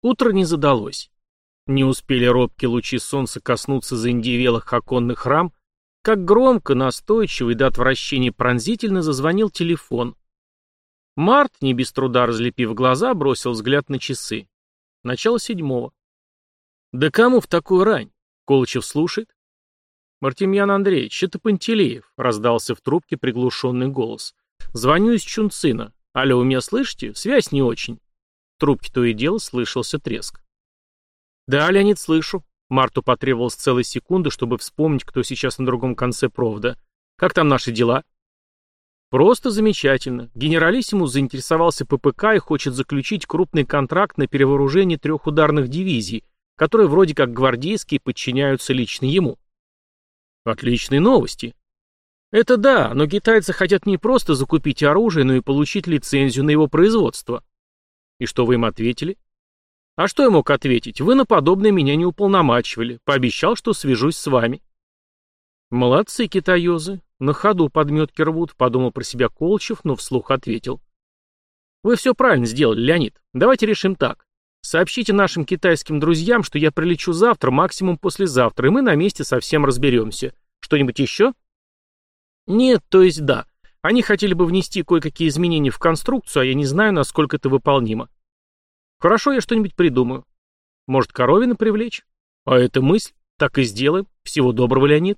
Утро не задалось. Не успели робкие лучи солнца коснуться заиндевелых оконных рам, как громко, настойчиво и до отвращения пронзительно зазвонил телефон. Март, не без труда разлепив глаза, бросил взгляд на часы. Начало 7. «Да кому в такую рань?» — Колычев слушает. «Мартемьян Андреевич, это Пантелеев», — раздался в трубке приглушенный голос. «Звоню из Чунцина. Алло, вы меня слышите? Связь не очень». В трубке то и дело слышался треск. «Да, Леонид, слышу». Марту потребовалось целой секунды, чтобы вспомнить, кто сейчас на другом конце провода. «Как там наши дела?» «Просто замечательно. Генералиссимус заинтересовался ППК и хочет заключить крупный контракт на перевооружение 3 ударных дивизий, которые вроде как гвардейские подчиняются лично ему». «Отличные новости». «Это да, но китайцы хотят не просто закупить оружие, но и получить лицензию на его производство». «И что вы им ответили?» «А что я мог ответить? Вы на подобное меня не уполномачивали. Пообещал, что свяжусь с вами». «Молодцы, китаёзы. На ходу подметки рвут», — подумал про себя Колычев, но вслух ответил. «Вы все правильно сделали, Леонид. Давайте решим так. Сообщите нашим китайским друзьям, что я прилечу завтра, максимум послезавтра, и мы на месте совсем разберемся. Что-нибудь еще?» «Нет, то есть да. Они хотели бы внести кое-какие изменения в конструкцию, а я не знаю, насколько это выполнимо». «Хорошо, я что-нибудь придумаю. Может, Коровина привлечь? А это мысль. Так и сделаем. Всего доброго, Леонид».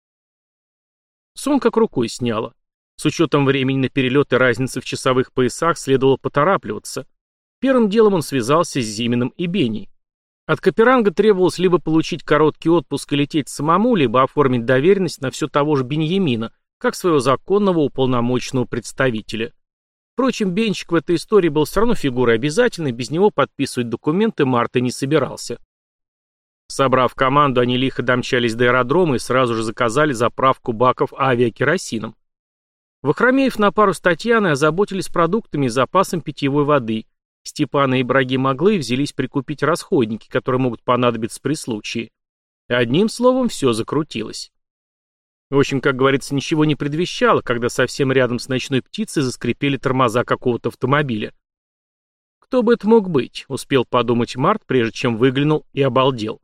Сон как рукой сняло. С учетом времени на перелет и разницы в часовых поясах следовало поторапливаться. Первым делом он связался с Зиминым и Беней. От Каперанга требовалось либо получить короткий отпуск и лететь самому, либо оформить доверенность на все того же Беньямина, как своего законного уполномоченного представителя. Впрочем, Бенчик в этой истории был все равно фигурой обязательной, без него подписывать документы Марта не собирался. Собрав команду, они лихо домчались до аэродрома и сразу же заказали заправку баков авиакеросином. Вахромеев на пару с Татьяной озаботились продуктами и запасом питьевой воды. Степан и Ибрагим Аглы взялись прикупить расходники, которые могут понадобиться при случае. Одним словом, все закрутилось. В общем, как говорится, ничего не предвещало, когда совсем рядом с ночной птицей заскрипели тормоза какого-то автомобиля. «Кто бы это мог быть?» — успел подумать Март, прежде чем выглянул и обалдел.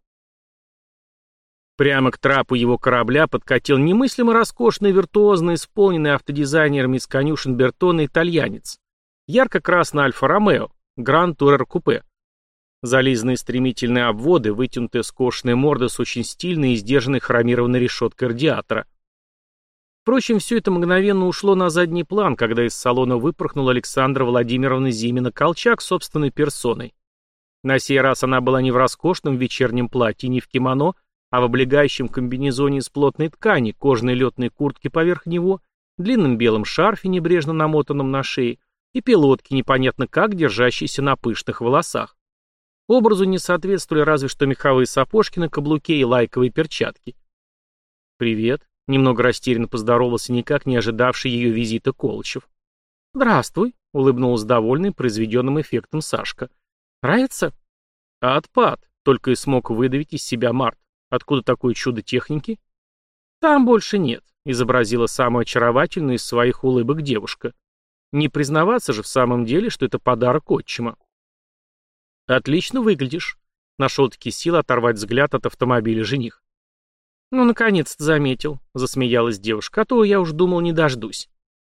Прямо к трапу его корабля подкатил немыслимо роскошный, виртуозно исполненный автодизайнерами из конюшен Бертона итальянец. Ярко-красный Альфа-Ромео, Гранд-Турер Купе. Зализанные стремительные обводы, вытянутая скошенная морда с очень стильной и сдержанной хромированной решеткой радиатора. Впрочем, все это мгновенно ушло на задний план, когда из салона выпорхнула Александра Владимировна Зимина-Колчак собственной персоной. На сей раз она была не в роскошном вечернем платье, не в кимоно, а в облегающем комбинезоне из плотной ткани, кожаной летной куртке поверх него, длинном белом шарфе, небрежно намотанном на шее, и пилотке, непонятно как, держащейся на пышных волосах. Образу не соответствовали разве что меховые сапожки на каблуке и лайковые перчатки. «Привет», — немного растерянно поздоровался никак не ожидавший ее визита Колычев. «Здравствуй», — улыбнулась довольный произведенным эффектом Сашка. «Нравится?» «Отпад», — только и смог выдавить из себя Март. «Откуда такое чудо техники?» «Там больше нет», — изобразила самую очаровательную из своих улыбок девушка. Не признаваться же в самом деле, что это подарок отчима. «Отлично выглядишь», — нашел-таки силы оторвать взгляд от автомобиля жених. «Ну, наконец-то заметил», — засмеялась девушка, «а то я уж думал, не дождусь».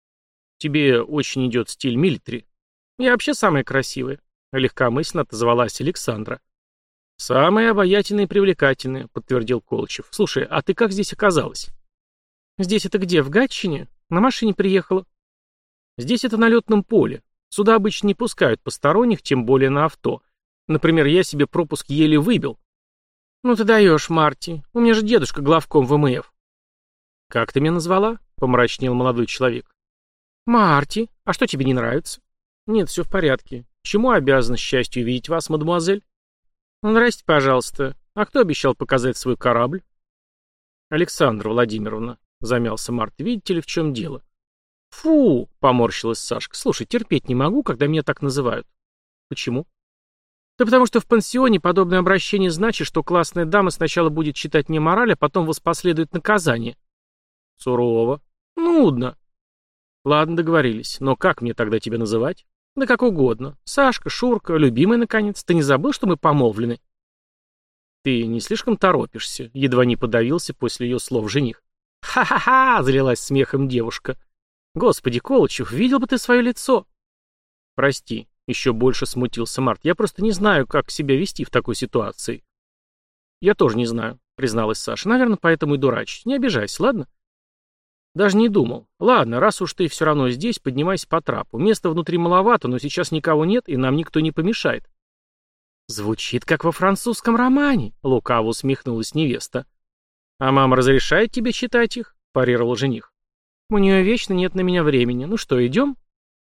«Тебе очень идет стиль милитари. Я вообще самая красивая», — легкомысленно отозвалась Александра. «Самая обаятельная и привлекательная», — подтвердил Колычев. «Слушай, а ты как здесь оказалась?» «Здесь это где, в Гатчине? На машине приехала». «Здесь это на летном поле. Сюда обычно не пускают посторонних, тем более на авто. Например, я себе пропуск еле выбил». «Ну ты даешь, Марти. У меня же дедушка главком ВМФ». «Как ты меня назвала?» — помрачнел молодой человек. «Марти. А что тебе не нравится?» «Нет, все в порядке. Чему обязан счастью видеть вас, мадемуазель?» «Здрасте, пожалуйста. А кто обещал показать свой корабль?» «Александра Владимировна», — замялся Март. «Видите ли, в чем дело?» «Фу!» — поморщилась Сашка. «Слушай, терпеть не могу, когда меня так называют». «Почему?» «Да потому что в пансионе подобное обращение значит, что классная дама сначала будет читать мне мораль, а потом воспоследует наказание». «Сурово. Нудно». «Ладно, договорились. Но как мне тогда тебя называть?» Да как угодно. Сашка, Шурка, любимый, наконец. Ты не забыл, что мы помолвлены? Ты не слишком торопишься, едва не подавился после ее слов жених. Ха-ха-ха, залилась смехом девушка. Господи, Колычев, видел бы ты свое лицо. Прости, еще больше смутился Март. Я просто не знаю, как себя вести в такой ситуации. Я тоже не знаю, призналась Саша. Наверное, поэтому и дурачусь. Не обижайся, ладно? Даже не думал. Ладно, раз уж ты все равно здесь, поднимайся по трапу. Места внутри маловато, но сейчас никого нет, и нам никто не помешает. Звучит, как во французском романе, лукаво усмехнулась невеста. А мама разрешает тебе читать их? Парировал жених. У нее вечно нет на меня времени. Ну что, идем?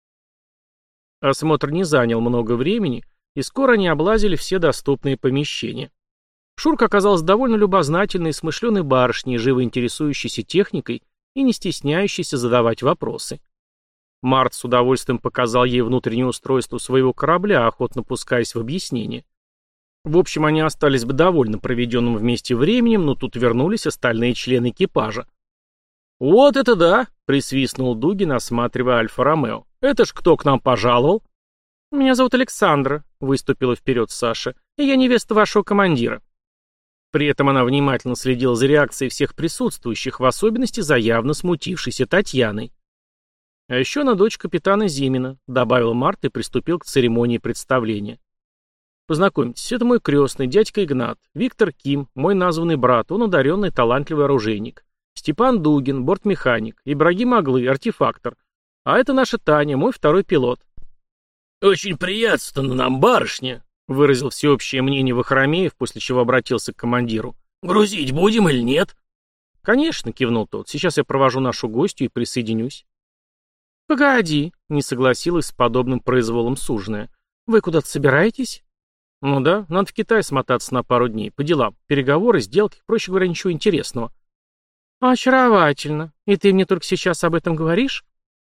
Осмотр не занял много времени, и скоро они облазили все доступные помещения. Шурка оказалась довольно любознательной и смышленой барышней, живо интересующейся техникой и не стесняющейся задавать вопросы. Март с удовольствием показал ей внутреннее устройство своего корабля, охотно пускаясь в объяснение. В общем, они остались бы довольны проведенным вместе временем, но тут вернулись остальные члены экипажа. «Вот это да!» — присвистнул Дугин, осматривая Альфа-Ромео. «Это ж кто к нам пожаловал?» «Меня зовут Александра», — выступила вперед Саша, «и я невеста вашего командира». При этом она внимательно следила за реакцией всех присутствующих, в особенности за явно смутившейся Татьяной. «А еще она дочь капитана Зимина», — добавил Март и приступил к церемонии представления. «Познакомьтесь, это мой крестный, дядька Игнат, Виктор Ким, мой названный брат, он одаренный, талантливый оружейник. Степан Дугин, бортмеханик, Ибрагим Аглы, артефактор. А это наша Таня, мой второй пилот». «Очень приятно нам, барышня», — выразил всеобщее мнение Вахромеев, после чего обратился к командиру. «Грузить будем или нет?» «Конечно», — кивнул тот, — «сейчас я провожу нашу гостью и присоединюсь». «Погоди», — не согласилась с подобным произволом суженая. «Вы куда-то собираетесь?» «Ну да, надо в Китай смотаться на пару дней, по делам. Переговоры, сделки, проще говоря, ничего интересного». «Очаровательно. И ты мне только сейчас об этом говоришь?»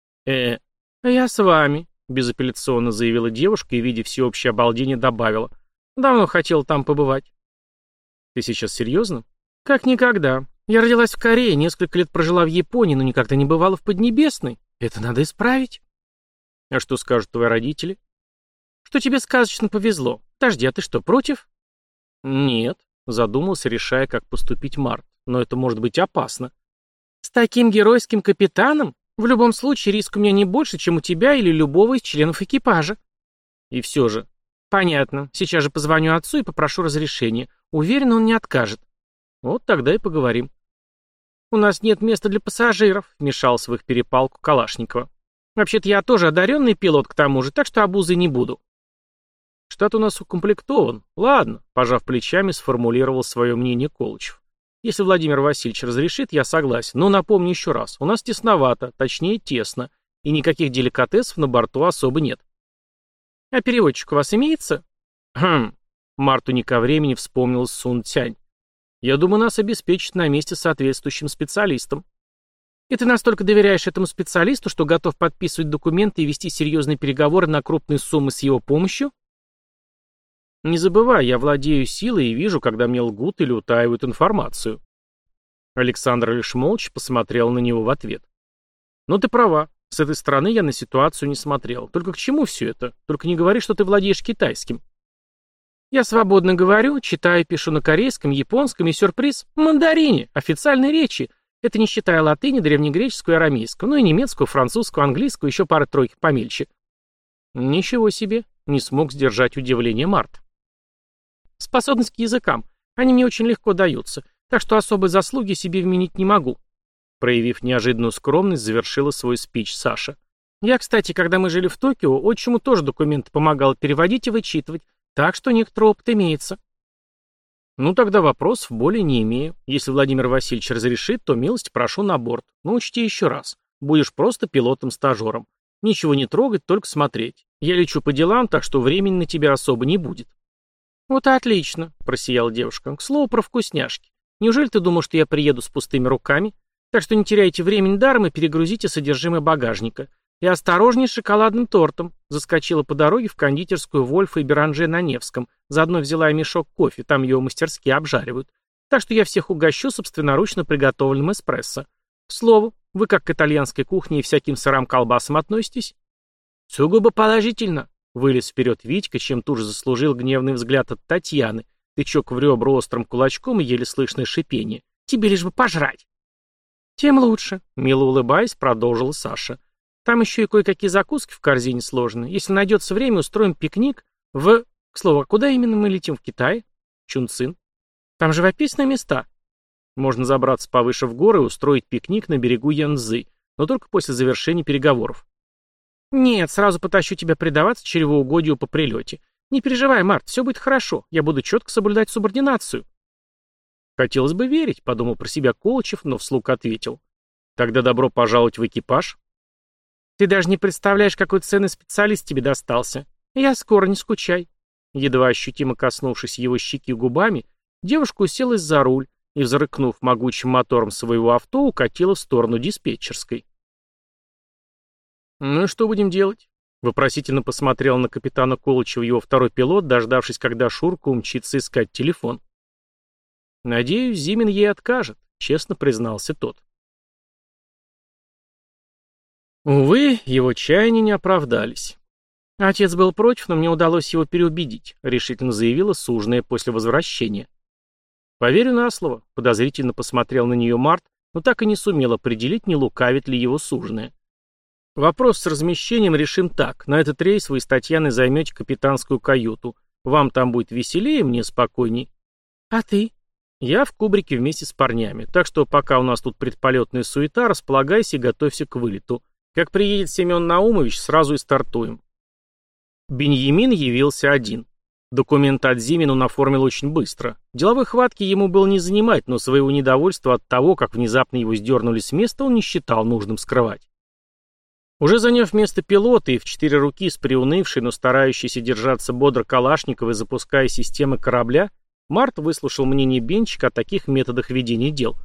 «Я с вами», — безапелляционно заявила девушка и, видя всеобщее обалдение, добавила. «Давно хотела там побывать». «Ты сейчас серьезно?» «Как никогда. Я родилась в Корее, несколько лет прожила в Японии, но никогда не бывала в Поднебесной. Это надо исправить». «А что скажут твои родители?» «Что тебе сказочно повезло. Подожди, а ты что, против?» «Нет», — задумался, решая, как поступить Март. «Но это может быть опасно». «С таким геройским капитаном? В любом случае риск у меня не больше, чем у тебя или любого из членов экипажа». «И все же». «Понятно. Сейчас же позвоню отцу и попрошу разрешения. Уверен, он не откажет». «Вот тогда и поговорим». «У нас нет места для пассажиров», — вмешался в их перепалку Калашникова. «Вообще-то я тоже одаренный пилот к тому же, так что обузой не буду». «Штат у нас укомплектован. Ладно», — пожав плечами, сформулировал свое мнение Колычев. «Если Владимир Васильевич разрешит, я согласен. Но напомню еще раз, у нас тесновато, точнее тесно, и никаких деликатесов на борту особо нет». «А переводчик у вас имеется?» «Хм». Марту не ко времени вспомнил Сун Цянь. «Я думаю, нас обеспечат на месте соответствующим специалистом». «И ты настолько доверяешь этому специалисту, что готов подписывать документы и вести серьезные переговоры на крупные суммы с его помощью?» «Не забывай, я владею силой и вижу, когда мне лгут или утаивают информацию». Александр лишь молча посмотрел на него в ответ. «Ну ты права, с этой стороны я на ситуацию не смотрел. Только к чему все это? Только не говори, что ты владеешь китайским». «Я свободно говорю, читаю и пишу на корейском, японском и сюрприз — мандарине, официальной речи. Это не считая латыни, древнегреческую и арамейскую, ну и немецкую, французскую, английскую, еще пары-тройки помельче». «Ничего себе», — не смог сдержать удивление Март. «Способность к языкам. Они мне очень легко даются, так что особой заслуги себе вменить не могу». Проявив неожиданную скромность, завершила свой спич Саша. «Я, кстати, когда мы жили в Токио, отчиму тоже документы помогал переводить и вычитывать, так что некоторый опыт имеется». «Ну тогда вопросов более не имею. Если Владимир Васильевич разрешит, то милость прошу на борт. Но учти еще раз. Будешь просто пилотом-стажером. Ничего не трогать, только смотреть. Я лечу по делам, так что времени на тебя особо не будет». «Вот и отлично», — просияла девушка. «К слову про вкусняшки. Неужели ты думал, что я приеду с пустыми руками? Так что не теряйте времени даром и перегрузите содержимое багажника. И осторожней с шоколадным тортом». Заскочила по дороге в кондитерскую Вольфа и Беранже на Невском. Заодно взяла и мешок кофе, там его мастерски обжаривают. Так что я всех угощу собственноручно приготовленным эспрессо. К слову, вы как к итальянской кухне и всяким сырам-колбасам относитесь? Сугубо положительно, вылез вперед Витька, чем тут же заслужил гневный взгляд от Татьяны, тычок в ребра острым кулачком и еле слышное шипение. Тебе лишь бы пожрать. Тем лучше, мило улыбаясь, продолжила Саша. Там еще и кое-какие закуски в корзине сложены. Если найдется время, устроим пикник в... К слову, а куда именно мы летим в Китай? Чунцин. Там живописные места. Можно забраться повыше в горы и устроить пикник на берегу Янцзы, но только после завершения переговоров. Нет, сразу потащу тебя предаваться чревоугодию по прилете. Не переживай, Март, все будет хорошо. Я буду четко соблюдать субординацию. Хотелось бы верить, подумал про себя Колычев, но вслух ответил. Тогда добро пожаловать в экипаж. Ты даже не представляешь, какой ценный специалист тебе достался. Я скоро, не скучай. Едва ощутимо коснувшись его щеки губами, девушка уселась за руль и, взрыкнув могучим мотором своего авто, укатила в сторону диспетчерской. «Ну и что будем делать?» Вопросительно посмотрел на капитана Колычева его второй пилот, дождавшись, когда Шурка умчится искать телефон. «Надеюсь, Зимин ей откажет», — честно признался тот. Увы, его чаяния не оправдались. «Отец был против, но мне удалось его переубедить», — решительно заявила суженая после возвращения. «Поверю на слово», — подозрительно посмотрел на нее Март, но так и не сумел определить, не лукавит ли его суженая. «Вопрос с размещением решим так. На этот рейс вы с Татьяной займете капитанскую каюту. Вам там будет веселее, мне спокойней. А ты?» «Я в кубрике вместе с парнями, так что пока у нас тут предполетная суета, располагайся и готовься к вылету. Как приедет Семен Наумович, сразу и стартуем». Беньямин явился один. Документ от Зимин он оформил очень быстро. Деловой хватки ему было не занимать, но своего недовольства от того, как внезапно его сдернули с места, он не считал нужным скрывать. Уже заняв место пилота и в 4 руки с приунывшей, но старающейся держаться бодро Калашниковой, запуская системы корабля, Март выслушал мнение Бенчика о таких методах ведения дел.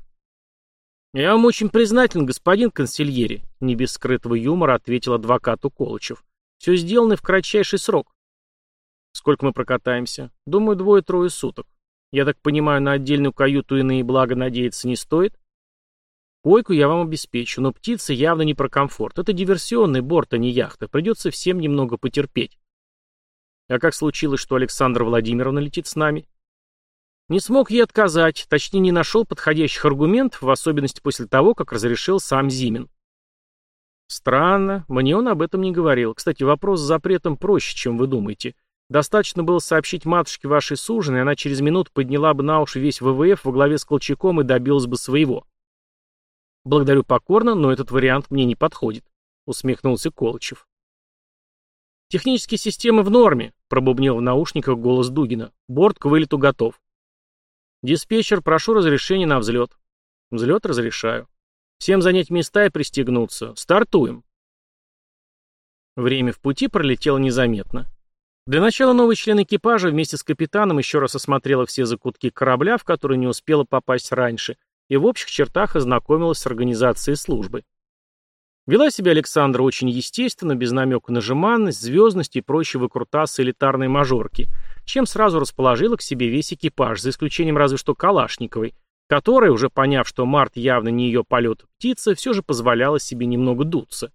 «Я вам очень признателен, господин консильери», — не без скрытого юмора ответил адвокату Колычев. «Все сделано в кратчайший срок». «Сколько мы прокатаемся?» «Думаю, 2-3 суток. Я так понимаю, на отдельную каюту иные блага надеяться не стоит?» «Койку я вам обеспечу, но птица явно не про комфорт. Это диверсионный борт, а не яхта. Придется всем немного потерпеть». «А как случилось, что Александра Владимировна летит с нами?» «Не смог ей отказать, точнее не нашел подходящих аргументов, в особенности после того, как разрешил сам Зимин». «Странно, мне он об этом не говорил. Кстати, вопрос с запретом проще, чем вы думаете. Достаточно было сообщить матушке вашей суженой, она через минуту подняла бы на уши весь ВВФ во главе с Колчаком и добилась бы своего». «Благодарю покорно, но этот вариант мне не подходит», — усмехнулся Колычев. «Технические системы в норме», — пробубнил в наушниках голос Дугина. «Борт к вылету готов». «Диспетчер, прошу разрешения на взлет». «Взлет разрешаю». «Всем занять места и пристегнуться. Стартуем». Время в пути пролетело незаметно. Для начала новый член экипажа вместе с капитаном еще раз осмотрела все закутки корабля, в которые не успела попасть раньше, и в общих чертах ознакомилась с организацией службы. Вела себя Александра очень естественно, без намека на жеманность, звездность и прочие выкрутасы элитарной мажорки, чем сразу расположила к себе весь экипаж, за исключением разве что Калашниковой, которая, уже поняв, что Март явно не ее полет птица, все же позволяла себе немного дуться.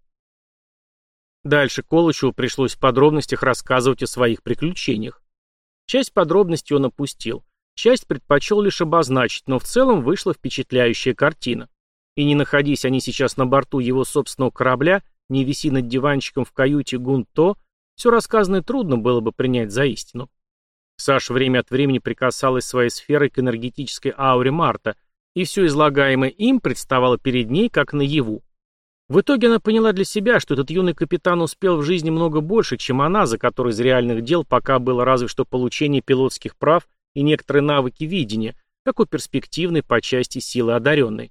Дальше Колычеву пришлось в подробностях рассказывать о своих приключениях. Часть подробностей он опустил, часть предпочел лишь обозначить, но в целом вышла впечатляющая картина. И не находись они сейчас на борту его собственного корабля, не виси над диванчиком в каюте Гунто, все рассказанное трудно было бы принять за истину. Саша время от времени прикасалась своей сферой к энергетической ауре Марта, и все излагаемое им представало перед ней как наяву. В итоге она поняла для себя, что этот юный капитан успел в жизни много больше, чем она, за которой из реальных дел пока было разве что получение пилотских прав и некоторые навыки видения, как у перспективной по части силы одаренной.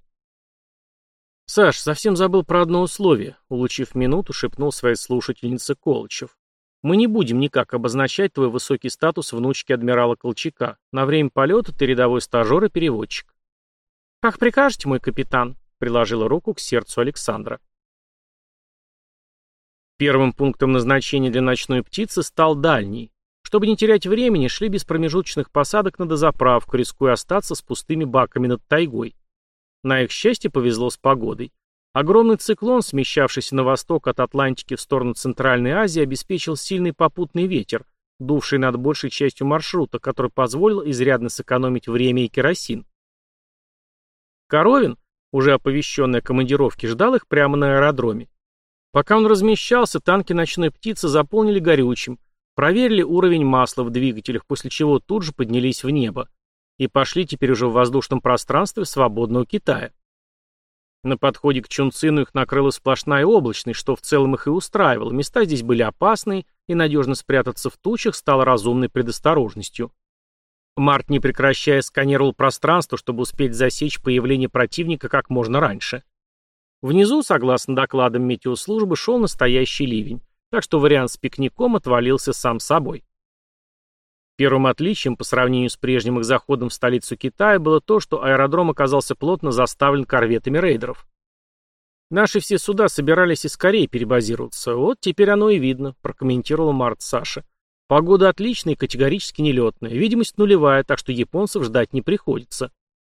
«Саш, совсем забыл про одно условие», — улучив минуту, шепнул своей слушательнице Колычев. «Мы не будем никак обозначать твой высокий статус внучки адмирала Колчака. На время полета ты рядовой стажер и переводчик». «Как прикажете, мой капитан», — приложила руку к сердцу Александра. Первым пунктом назначения для ночной птицы стал дальний. Чтобы не терять времени, шли без промежуточных посадок на дозаправку, рискуя остаться с пустыми баками над тайгой. На их счастье повезло с погодой. Огромный циклон, смещавшийся на восток от Атлантики в сторону Центральной Азии, обеспечил сильный попутный ветер, дувший над большей частью маршрута, который позволил изрядно сэкономить время и керосин. Коровин, уже оповещенный о командировке, ждал их прямо на аэродроме. Пока он размещался, танки «Ночной птицы» заполнили горючим, проверили уровень масла в двигателях, после чего тут же поднялись в небо и пошли теперь уже в воздушном пространстве свободного Китая. На подходе к Чунцину их накрыла сплошная облачность, что в целом их и устраивало. Места здесь были опасные, и надежно спрятаться в тучах стало разумной предосторожностью. Март, не прекращая, сканировал пространство, чтобы успеть засечь появление противника как можно раньше. Внизу, согласно докладам метеослужбы, шел настоящий ливень, так что вариант с пикником отвалился сам собой. Первым отличием по сравнению с прежним их заходом в столицу Китая было то, что аэродром оказался плотно заставлен корветами рейдеров. «Наши все суда собирались и скорее перебазироваться. Вот теперь оно и видно», — прокомментировал Март Саша. «Погода отличная и категорически нелетная. Видимость нулевая, так что японцев ждать не приходится».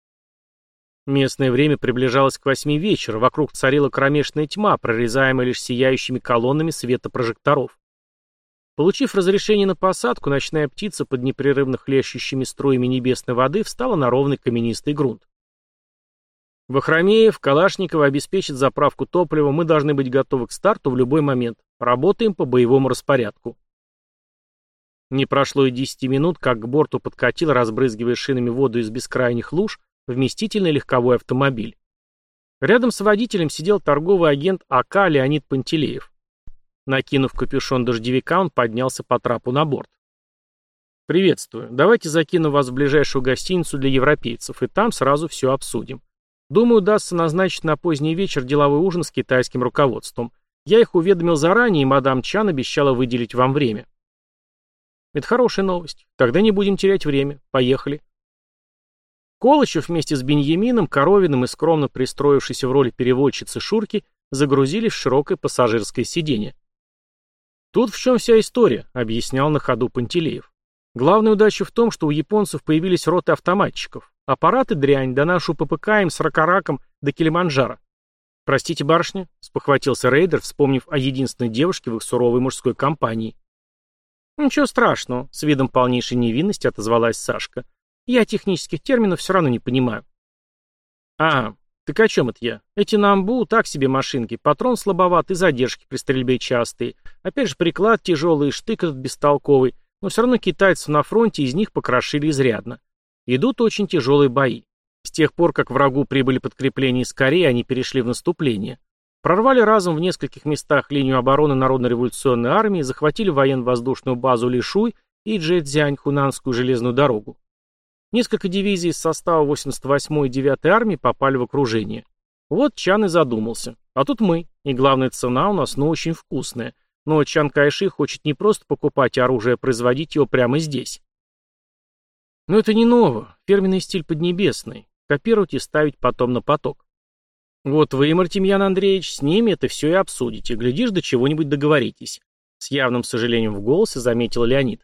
Местное время приближалось к 8 вечера. Вокруг царила кромешная тьма, прорезаемая лишь сияющими колоннами света прожекторов. Получив разрешение на посадку, ночная птица под непрерывно хлещущими струями небесной воды встала на ровный каменистый грунт. Вахромеев, Калашникова обеспечат заправку топлива, мы должны быть готовы к старту в любой момент. Работаем по боевому распорядку. Не прошло и 10 минут, как к борту подкатил, разбрызгивая шинами воду из бескрайних луж, вместительный легковой автомобиль. Рядом с водителем сидел торговый агент АК Леонид Пантелеев. Накинув капюшон дождевика, он поднялся по трапу на борт. «Приветствую. Давайте закину вас в ближайшую гостиницу для европейцев, и там сразу все обсудим. Думаю, удастся назначить на поздний вечер деловой ужин с китайским руководством. Я их уведомил заранее, и мадам Чан обещала выделить вам время». «Это хорошая новость. Тогда не будем терять время. Поехали». Колычев вместе с Беньямином, Коровиным и скромно пристроившейся в роли переводчицы Шурки загрузились в широкое пассажирское сиденье. «Тут в чем вся история», — объяснял на ходу Пантелеев. «Главная удача в том, что у японцев появились роты автоматчиков. Аппараты дрянь, да нашу ППК им с ракараком до Килиманджаро». «Простите, барышня», — спохватился рейдер, вспомнив о единственной девушке в их суровой мужской компании. «Ничего страшного», — с видом полнейшей невинности отозвалась Сашка. «Я технических терминов все равно не понимаю». «А, так о чем это я? Эти Намбу так себе машинки, патрон слабоват и задержки при стрельбе частые. Опять же приклад тяжелый и штык этот бестолковый, но все равно китайцев на фронте из них покрошили изрядно. Идут очень тяжелые бои. С тех пор, как врагу прибыли подкрепления из Кореи, они перешли в наступление. Прорвали разом в нескольких местах линию обороны Народно-революционной армии, захватили военно-воздушную базу Лишуй и Джэцзянь, Хунанскую железную дорогу. Несколько дивизий из состава 88-й и 9-й армии попали в окружение. Вот Чан и задумался. А тут мы. И главная, цена у нас, очень вкусная. Но Чан Кайши хочет не просто покупать оружие, а производить его прямо здесь. Но это не ново. Фирменный стиль поднебесный. Копировать и ставить потом на поток. Вот вы, Мартемьян Андреевич, с ними это все и обсудите. Глядишь, до чего-нибудь договоритесь. С явным сожалением в голосе заметил Леонид.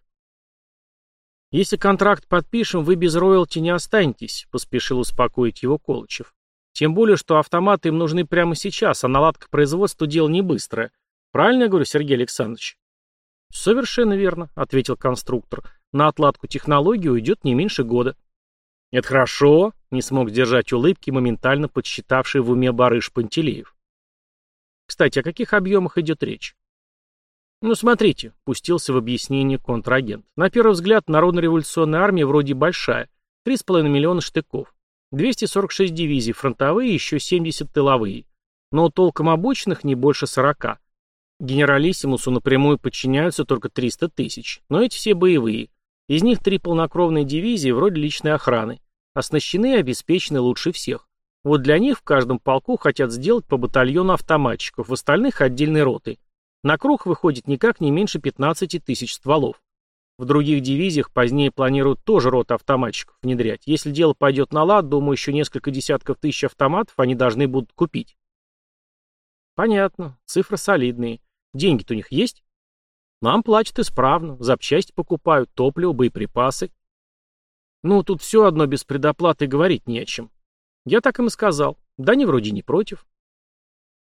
«Если контракт подпишем, вы без роялти не останетесь», — поспешил успокоить его Колычев. «Тем более, что автоматы им нужны прямо сейчас, а наладка производства — дело не быстрое. Правильно я говорю, Сергей Александрович?» «Совершенно верно», — ответил конструктор. «На отладку технологии уйдет не меньше года». «Это хорошо», — не смог сдержать улыбки, моментально подсчитавший в уме барыш Пантелеев. «Кстати, о каких объемах идет речь?» «Ну, смотрите», — пустился в объяснение контрагент. «На первый взгляд, Народно-революционная армия вроде большая. 3,5 миллиона штыков. 246 дивизий фронтовые и еще 70 тыловые. Но толком обученных не больше 40. Генералиссимусу напрямую подчиняются только 300 тысяч. Но эти все боевые. Из них 3 полнокровные дивизии вроде личной охраны. Оснащены и обеспечены лучше всех. Вот для них в каждом полку хотят сделать по батальону автоматчиков, в остальных отдельные роты. На круг выходит никак не меньше 15 тысяч стволов. В других дивизиях позднее планируют тоже роты автоматчиков внедрять. Если дело пойдет на лад, думаю, еще несколько десятков тысяч автоматов они должны будут купить». «Понятно. Цифры солидные. Деньги-то у них есть?» «Нам платят исправно. Запчасти покупают, топливо, боеприпасы». «Ну, тут все одно без предоплаты говорить не о чем». «Я так им и сказал. Да они вроде не против».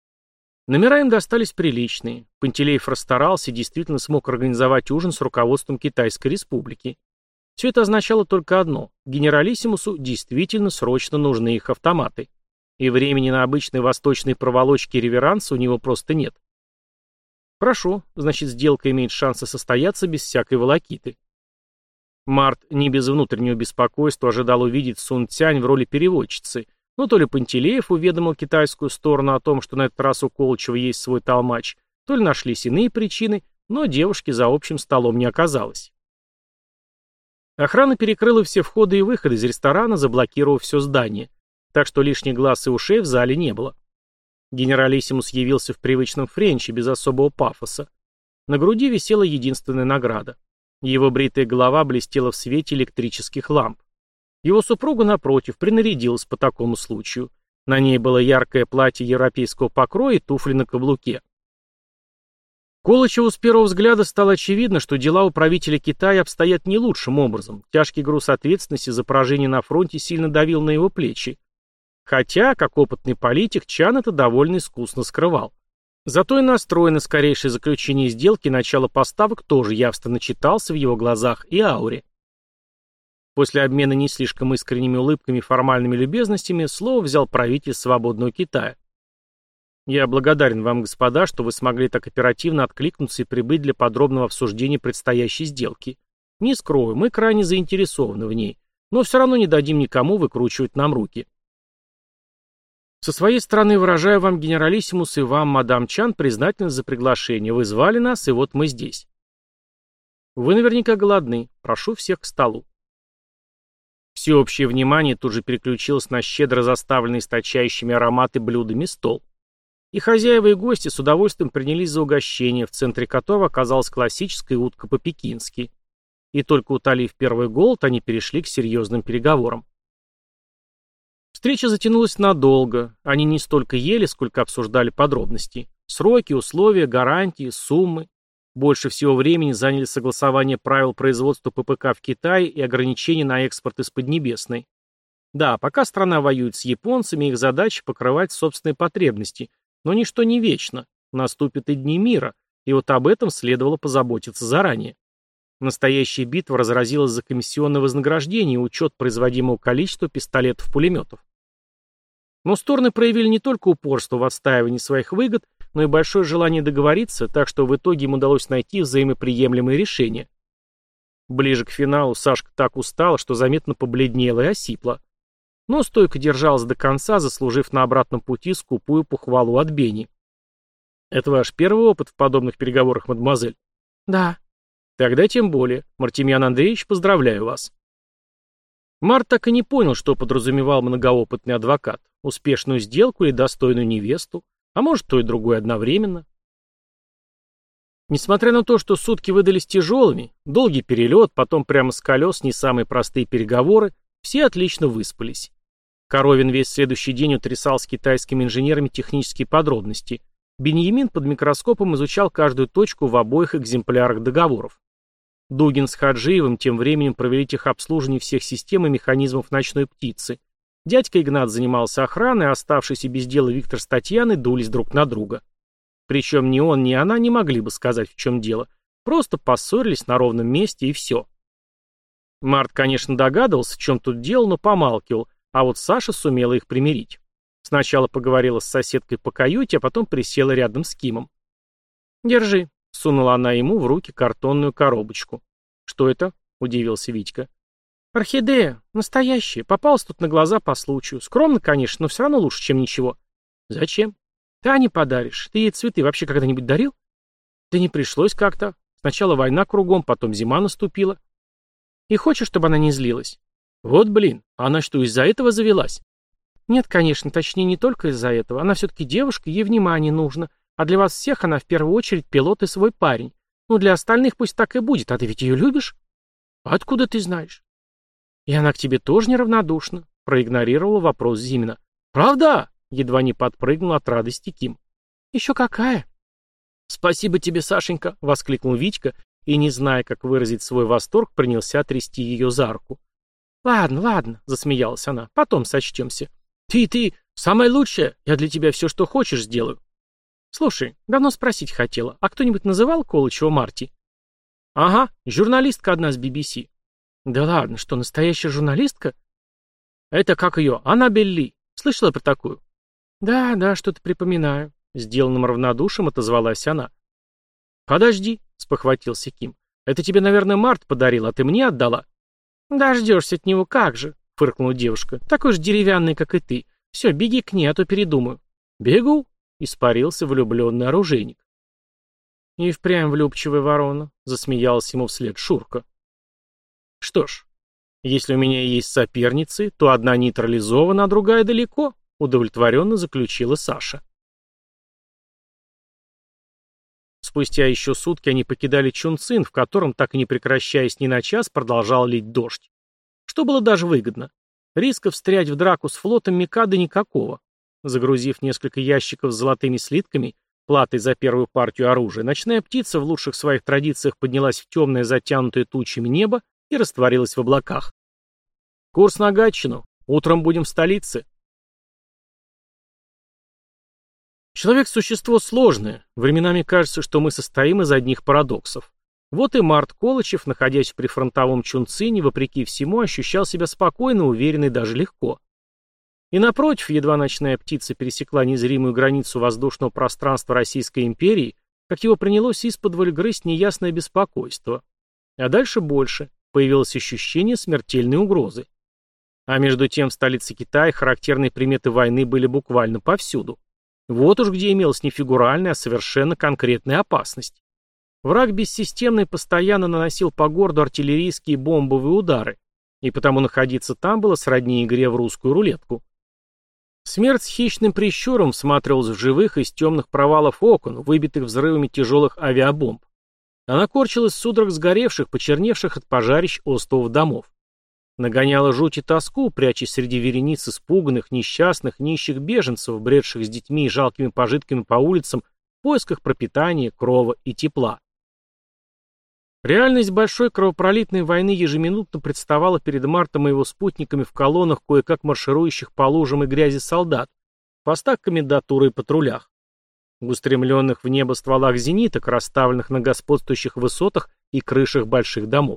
Номера им достались приличные. Пантелеев расстарался и действительно смог организовать ужин с руководством Китайской Республики. Все это означало только одно: генералиссимусу действительно срочно нужны их автоматы. И времени на обычные восточные проволочки и реверансы у него просто нет. Хорошо, значит, сделка имеет шансы состояться без всякой волокиты. Март не без внутреннего беспокойства ожидал увидеть Сун Цянь в роли переводчицы, но то ли Пантелеев уведомил китайскую сторону о том, что на этот раз у Колычева есть свой толмач, то ли нашлись иные причины, но девушки за общим столом не оказалось. Охрана перекрыла все входы и выходы из ресторана, заблокировав все здание, так что лишних глаз и ушей в зале не было. Генералиссимус явился в привычном френче, без особого пафоса. На груди висела единственная награда. Его бритая голова блестела в свете электрических ламп. Его супруга, напротив, принарядилась по такому случаю. На ней было яркое платье европейского покроя и туфли на каблуке. Колычеву с первого взгляда стало очевидно, что дела у правителя Китая обстоят не лучшим образом. Тяжкий груз ответственности за поражение на фронте сильно давил на его плечи. Хотя, как опытный политик, Чан это довольно искусно скрывал. Зато и настрой на скорейшее заключение сделки и начало поставок тоже явственно читался в его глазах и ауре. После обмена не слишком искренними улыбками и формальными любезностями слово взял правитель свободного Китая. «Я благодарен вам, господа, что вы смогли так оперативно откликнуться и прибыть для подробного обсуждения предстоящей сделки. Не скрою, мы крайне заинтересованы в ней, но все равно не дадим никому выкручивать нам руки. Со своей стороны выражаю вам, генералиссимус, и вам, мадам Чан, признательность за приглашение. Вы звали нас, и вот мы здесь. Вы наверняка голодны. Прошу всех к столу». Всеобщее внимание тут же переключилось на щедро заставленный источающими ароматы блюдами стол. И хозяева, и гости с удовольствием принялись за угощение, в центре которого оказалась классическая утка по-пекински. И только утолив первый голод, они перешли к серьезным переговорам. Встреча затянулась надолго. Они не столько ели, сколько обсуждали подробности. Сроки, условия, гарантии, суммы. Больше всего времени заняли согласование правил производства ППК в Китае и ограничения на экспорт из Поднебесной. Да, пока страна воюет с японцами, их задача покрывать собственные потребности. Но ничто не вечно. Наступят и дни мира, и вот об этом следовало позаботиться заранее. Настоящая битва разразилась за комиссионное вознаграждение и учет производимого количества пистолетов-пулеметов. Но стороны проявили не только упорство в отстаивании своих выгод, но и большое желание договориться, так что в итоге им удалось найти взаимоприемлемые решения. Ближе к финалу Сашка так устала, что заметно побледнела и осипла. Но стойко держалась до конца, заслужив на обратном пути скупую похвалу от Бени. «Это ваш первый опыт в подобных переговорах, мадемуазель?» «Да». «Тогда тем более. Мартемьян Андреевич, поздравляю вас». Март так и не понял, что подразумевал многоопытный адвокат. Успешную сделку или достойную невесту, а может, то и другое одновременно. Несмотря на то, что сутки выдались тяжелыми, долгий перелет, потом прямо с колес не самые простые переговоры, все отлично выспались. Коровин весь следующий день утрясал с китайскими инженерами технические подробности. Беньямин под микроскопом изучал каждую точку в обоих экземплярах договоров. Дугин с Хаджиевым тем временем провели техобслуживание всех систем и механизмов ночной птицы. Дядька Игнат занимался охраной, а оставшиеся без дела Виктор с Татьяной дулись друг на друга. Причем ни он, ни она не могли бы сказать, в чем дело. Просто поссорились на ровном месте и все. Март, конечно, догадывался, в чем тут дело, но помалкивал, а вот Саша сумела их примирить. Сначала поговорила с соседкой по каюте, а потом присела рядом с Кимом. «Держи», — сунула она ему в руки картонную коробочку. «Что это?» — удивился Витька. «Орхидея. Настоящая. Попалась тут на глаза по случаю. Скромно, конечно, но все равно лучше, чем ничего». «Зачем?» «Ты не подаришь. Ты ей цветы вообще когда-нибудь дарил?» «Да не пришлось как-то. Сначала война кругом, потом зима наступила». «И хочешь, чтобы она не злилась?» «Вот блин, а она что, из-за этого завелась?» «Нет, конечно, точнее не только из-за этого. Она все-таки девушка, ей внимание нужно. А для вас всех она в первую очередь пилот и свой парень. Ну, для остальных пусть так и будет, а ты ведь ее любишь?» «Откуда ты знаешь?» «И она к тебе тоже неравнодушна», — проигнорировала вопрос Зимина. «Правда?» — едва не подпрыгнул от радости Ким. «Еще какая?» «Спасибо тебе, Сашенька», — воскликнул Витька, и, не зная, как выразить свой восторг, принялся трясти ее за руку. «Ладно, ладно», — засмеялась она, — «потом сочтемся». «Ты, самое лучшее, я для тебя все, что хочешь, сделаю». Слушай, давно спросить хотела, а кто-нибудь называл Колычева Марти? Ага, журналистка одна с BBC. Да ладно, что, настоящая журналистка? Это как ее, Аннабель Ли. Слышала про такую? Да, да, что-то припоминаю. Сделанным равнодушием отозвалась она. Подожди, спохватился Ким. Это тебе, наверное, Март подарил, а ты мне отдала? Дождешься от него, как же, фыркнула девушка. Такой же деревянный, как и ты. Все, беги к ней, а то передумаю. Бегу, испарился влюбленный оружейник. И впрямь влюбчивая ворона, засмеялась ему вслед Шурка. Что ж, если у меня есть соперницы, то одна нейтрализована, а другая далеко, удовлетворенно заключила Саша. Спустя еще сутки они покидали Чунцин, в котором, так и не прекращаясь ни на час, продолжал лить дождь. Что было даже выгодно. Риска встрять в драку с флотом Микады никакого. Загрузив несколько ящиков с золотыми слитками, платой за первую партию оружия, ночная птица в лучших своих традициях поднялась в темное затянутое тучами небо и растворилась в облаках. Курс на Гатчину. Утром будем в столице. Человек — существо сложное. Временами кажется, что мы состоим из одних парадоксов. Вот и Март Колычев, находясь в прифронтовом Чунцине, вопреки всему, ощущал себя спокойно, уверенно и даже легко. И напротив, едва ночная птица пересекла незримую границу воздушного пространства Российской империи, как его принялось исподволь грызть неясное беспокойство. А дальше больше. Появилось ощущение смертельной угрозы. А между тем в столице Китая характерные приметы войны были буквально повсюду. Вот уж где имелась не фигуральная, а совершенно конкретная опасность. Враг бессистемно и постоянно наносил по городу артиллерийские и бомбовые удары, и потому находиться там было сродни игре в русскую рулетку. Смерть с хищным прищуром всматривалась в живых из темных провалов окон, выбитых взрывами тяжелых авиабомб. Она корчилась в судорог сгоревших, почерневших от пожарищ остовов домов. Нагоняла жуть и тоску, прячась среди верениц испуганных, несчастных, нищих беженцев, бредших с детьми и жалкими пожитками по улицам, в поисках пропитания, крова и тепла. Реальность большой кровопролитной войны ежеминутно представала перед Мартом и его спутниками в колоннах кое-как марширующих по лужам и грязи солдат, в постах комендатуры и патрулях, в устремленных в небо стволах зениток, расставленных на господствующих высотах и крышах больших домов.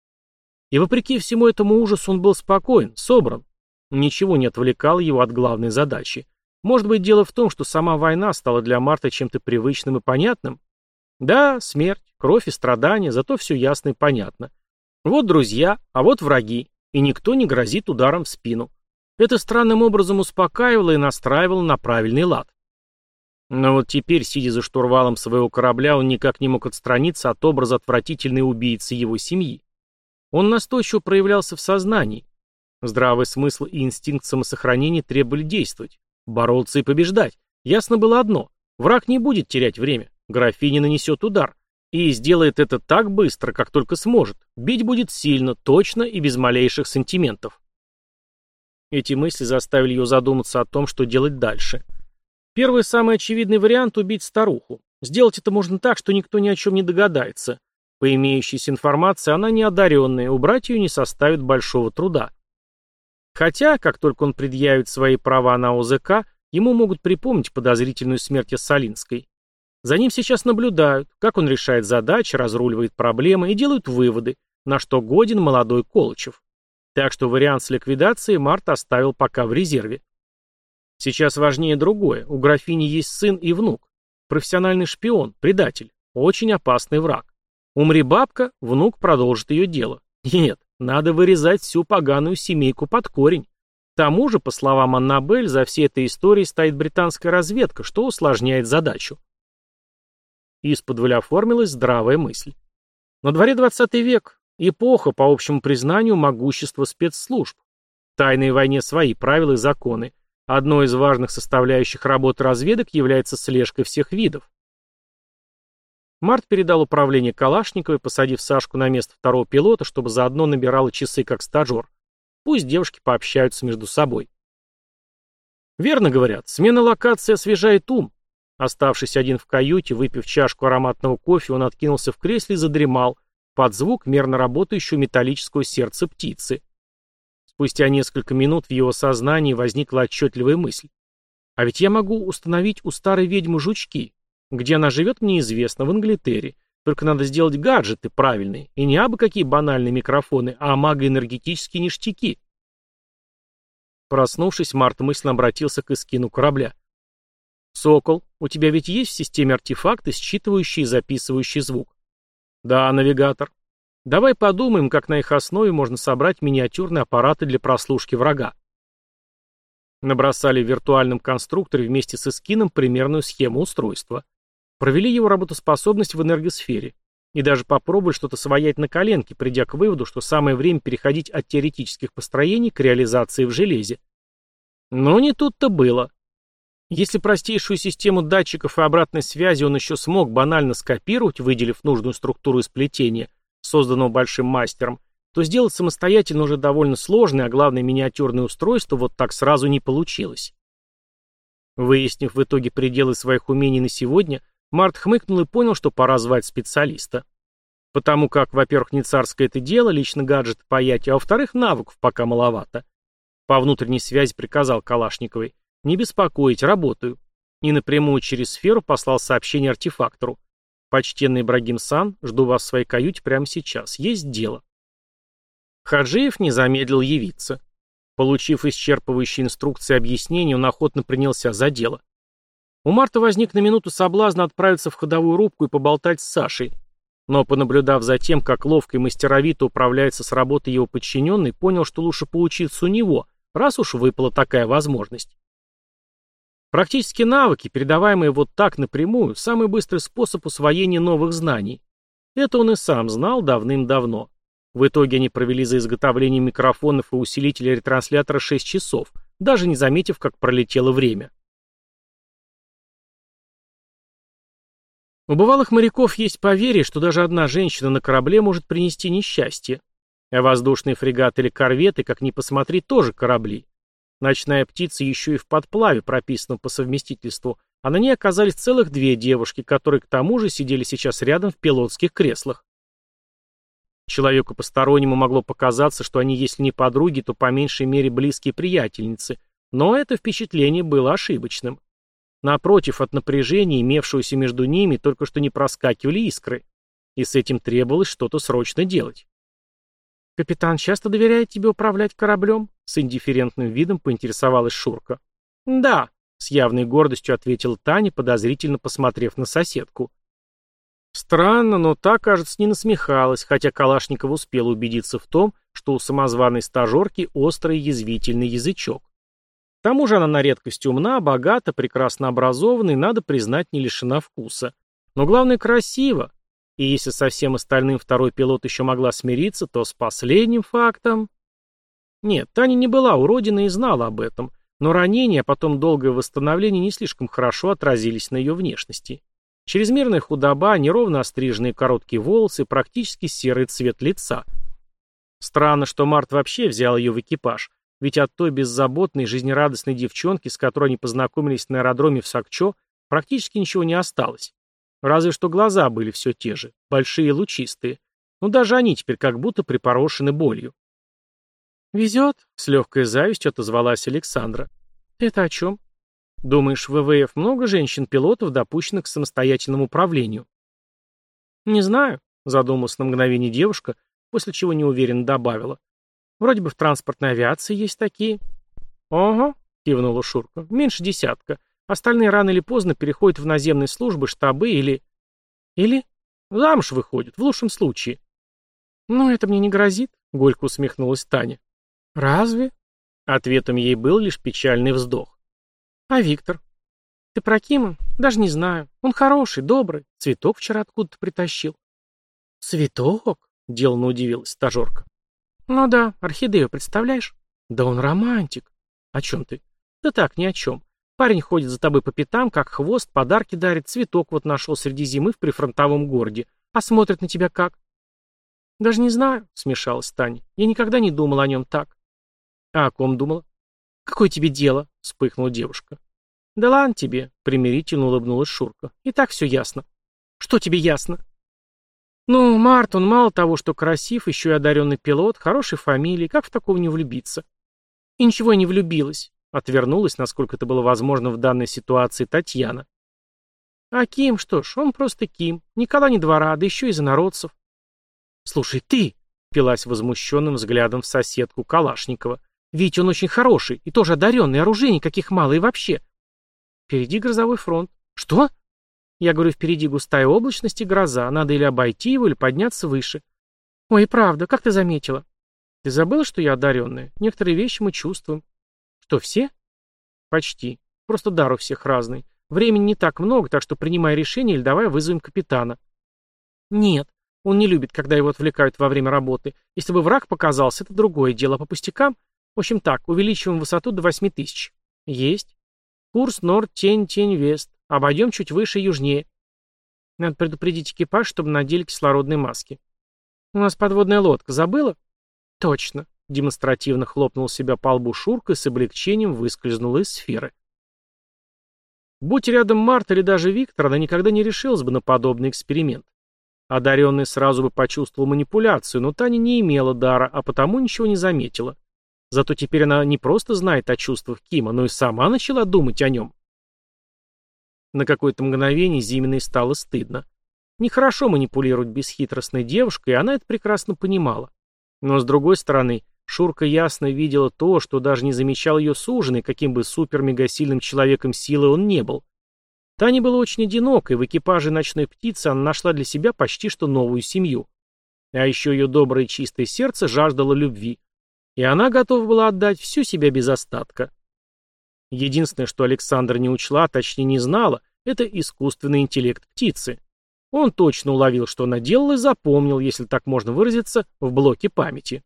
И вопреки всему этому ужасу он был спокоен, собран. Ничего не отвлекало его от главной задачи. Может быть, дело в том, что сама война стала для Марта чем-то привычным и понятным? Да, смерть, кровь и страдания, зато все ясно и понятно. Вот друзья, а вот враги, и никто не грозит ударом в спину. Это странным образом успокаивало и настраивало на правильный лад. Но вот теперь, сидя за штурвалом своего корабля, он никак не мог отстраниться от образа отвратительной убийцы его семьи. Он настойчиво проявлялся в сознании. Здравый смысл и инстинкт самосохранения требовали действовать, бороться и побеждать. Ясно было одно — враг не будет терять время, графиня нанесет удар. И сделает это так быстро, как только сможет. Бить будет сильно, точно и без малейших сантиментов. Эти мысли заставили ее задуматься о том, что делать дальше. Первый самый очевидный вариант — убить старуху. Сделать это можно так, что никто ни о чем не догадается. По имеющейся информации, она не одаренная, убрать ее не составит большого труда. Хотя, как только он предъявит свои права на ОЗК, ему могут припомнить подозрительную смерть Ассалинской. За ним сейчас наблюдают, как он решает задачи, разруливает проблемы и делают выводы, на что годен молодой Колычев. Так что вариант с ликвидацией Март оставил пока в резерве. Сейчас важнее другое. У графини есть сын и внук. Профессиональный шпион, предатель, очень опасный враг. Умри бабка, внук продолжит ее дело. Нет, надо вырезать всю поганую семейку под корень. К тому же, по словам Аннабель, за всей этой историей стоит британская разведка, что усложняет задачу. Исподволь оформилась здравая мысль. На дворе 20 век, эпоха, по общему признанию, могущества спецслужб. В тайной войне свои правила и законы. Одной из важных составляющих работы разведок является слежка всех видов. Март передал управление Калашниковой, посадив Сашку на место второго пилота, чтобы заодно набирала часы как стажер. Пусть девушки пообщаются между собой. Верно говорят, смена локации освежает ум. Оставшись один в каюте, выпив чашку ароматного кофе, он откинулся в кресле и задремал под звук мерно работающего металлического сердца птицы. Спустя несколько минут в его сознании возникла отчетливая мысль. А ведь я могу установить у старой ведьмы жучки. Где она живет, мне известно, в Англитере. Только надо сделать гаджеты правильные, и не абы какие банальные микрофоны, а магоэнергетические ништяки. Проснувшись, Март мысленно обратился к эскину корабля. «Сокол, у тебя ведь есть в системе артефакты, считывающие и записывающие звук?» «Да, навигатор. Давай подумаем, как на их основе можно собрать миниатюрные аппараты для прослушки врага». Набросали в виртуальном конструкторе вместе с эскином примерную схему устройства. Провели его работоспособность в энергосфере. И даже попробовали что-то своять на коленке, придя к выводу, что самое время переходить от теоретических построений к реализации в железе. Но не тут-то было. Если простейшую систему датчиков и обратной связи он еще смог банально скопировать, выделив нужную структуру сплетения, созданного большим мастером, то сделать самостоятельно уже довольно сложное, а главное миниатюрное устройство вот так сразу не получилось. Выяснив в итоге пределы своих умений на сегодня, Март хмыкнул и понял, что пора звать специалиста. Потому как, во-первых, не царское это дело, лично гаджет паять, а во-вторых, навыков пока маловато. По внутренней связи приказал Калашниковой: «Не беспокоить, работаю». И напрямую через сферу послал сообщение артефактору: «Почтенный Ибрагим-сан, жду вас в своей каюте прямо сейчас. Есть дело». Хаджиев не замедлил явиться. Получив исчерпывающие инструкции и объяснения, он охотно принялся за дело. У Марта возник на минуту соблазн отправиться в ходовую рубку и поболтать с Сашей. Но, понаблюдав за тем, как ловко и мастеровито управляется с работой его подчиненный, понял, что лучше поучиться у него, раз уж выпала такая возможность. Практические навыки, передаваемые вот так напрямую, самый быстрый способ усвоения новых знаний. Это он и сам знал давным-давно. В итоге они провели за изготовлением микрофонов и усилителя ретранслятора 6 часов, даже не заметив, как пролетело время. У бывалых моряков есть поверье, что даже одна женщина на корабле может принести несчастье. А воздушные фрегаты или корветы, как ни посмотри, тоже корабли. Ночная птица еще и в подплаве, прописанном по совместительству, а на ней оказались целых 2 девушки, которые к тому же сидели сейчас рядом в пилотских креслах. Человеку постороннему могло показаться, что они, если не подруги, то по меньшей мере близкие приятельницы, но это впечатление было ошибочным. Напротив, от напряжения, имевшегося между ними, только что не проскакивали искры, и с этим требовалось что-то срочно делать. «Капитан часто доверяет тебе управлять кораблем?» — с индифферентным видом поинтересовалась Шурка. «Да», — с явной гордостью ответила Таня, подозрительно посмотрев на соседку. Странно, но та, кажется, не насмехалась, хотя Калашников успел убедиться в том, что у самозваной стажерки острый язвительный язычок. К тому же она на редкость умна, богата, прекрасно образована и, надо признать, не лишена вкуса. Но главное, красиво. И если со всем остальным второй пилот еще могла смириться, то с последним фактом... Нет, Таня не была уродиной и знала об этом, но ранения, а потом долгое восстановление не слишком хорошо отразились на ее внешности. Чрезмерная худоба, неровно остриженные короткие волосы, практически серый цвет лица. Странно, что Март вообще взял ее в экипаж, ведь от той беззаботной, жизнерадостной девчонки, с которой они познакомились на аэродроме в Сакчо, практически ничего не осталось. Разве что глаза были все те же, большие и лучистые. Но даже они теперь как будто припорошены болью. «Везет», — с легкой завистью отозвалась Александра. «Это о чем? Думаешь, в ВВФ много женщин-пилотов, допущенных к самостоятельному управлению?» «Не знаю», — задумалась на мгновение девушка, после чего неуверенно добавила. «Вроде бы в транспортной авиации есть такие». «Ого», — кивнула Шурка, — «меньше 10. Остальные рано или поздно переходят в наземные службы, штабы или... Или? Замуж выходят, в лучшем случае». «Ну, это мне не грозит», — горько усмехнулась Таня. «Разве?» Ответом ей был лишь печальный вздох. «А Виктор? Ты про Кима? Даже не знаю. Он хороший, добрый. Цветок вчера откуда-то притащил». «Цветок?» — деланно удивилась стажерка. «Ну да, орхидею, представляешь? Да он романтик». «О чем ты?» «Да так, ни о чем. Парень ходит за тобой по пятам, как хвост, подарки дарит, цветок вот нашел среди зимы в прифронтовом городе. А смотрит на тебя как?» «Даже не знаю», — смешалась Таня. «Я никогда не думала о нем так». «А о ком думала?» «Какое тебе дело?» — вспыхнула девушка. «Да ладно тебе», — примирительно улыбнулась Шурка. «И так все ясно». «Что тебе ясно?» «Ну, Март, он мало того, что красив, еще и одаренный пилот, хорошей фамилии, как в такого не влюбиться?» «И ничего я не влюбилась», — отвернулась, насколько это было возможно в данной ситуации, Татьяна. А Ким, что ж, он просто Ким. Никогда не двора, да еще из инородцев. Слушай, ты, впилась возмущенным взглядом в соседку Калашникова. Ведь он очень хороший, и тоже одаренный, оружейник каких мало и вообще. Впереди грозовой фронт. Что? Я говорю, впереди густая облачность и гроза. Надо или обойти его, или подняться выше. Ой, правда, как ты заметила? Ты забыла, что я одаренная? Некоторые вещи мы чувствуем. Что, все? Почти. Просто дар у всех разный. Времени не так много, так что принимай решение или давай вызовем капитана. Нет, он не любит, когда его отвлекают во время работы. Если бы враг показался, это другое дело. А по пустякам? В общем так, увеличиваем высоту до 8000. Есть. Курс норд, тень, тень, вест. Обойдем чуть выше и южнее. Надо предупредить экипаж, чтобы надели кислородные маски. У нас подводная лодка. Забыла? Точно. Демонстративно хлопнул себя по лбу Шурка и с облегчением выскользнул из сферы. Будь рядом Марта или даже Виктор, она никогда не решилась бы на подобный эксперимент. Одаренный сразу бы почувствовал манипуляцию, но Таня не имела дара, а потому ничего не заметила. Зато теперь она не просто знает о чувствах Кима, но и сама начала думать о нем. На какое-то мгновение Зиминой стало стыдно. Нехорошо манипулировать бесхитростной девушкой, и она это прекрасно понимала. Но с другой стороны, Шурка ясно видела то, что даже не замечал ее суженый, каким бы супер-мегасильным человеком силы он не был. Таня была очень одинока, и в экипаже ночной птицы она нашла для себя почти что новую семью. А еще ее доброе и чистое сердце жаждало любви. И она готова была отдать всю себя без остатка. Единственное, что Александра не учла, а точнее не знала, это искусственный интеллект птицы. Он точно уловил, что она делала, и запомнил, если так можно выразиться, в блоке памяти.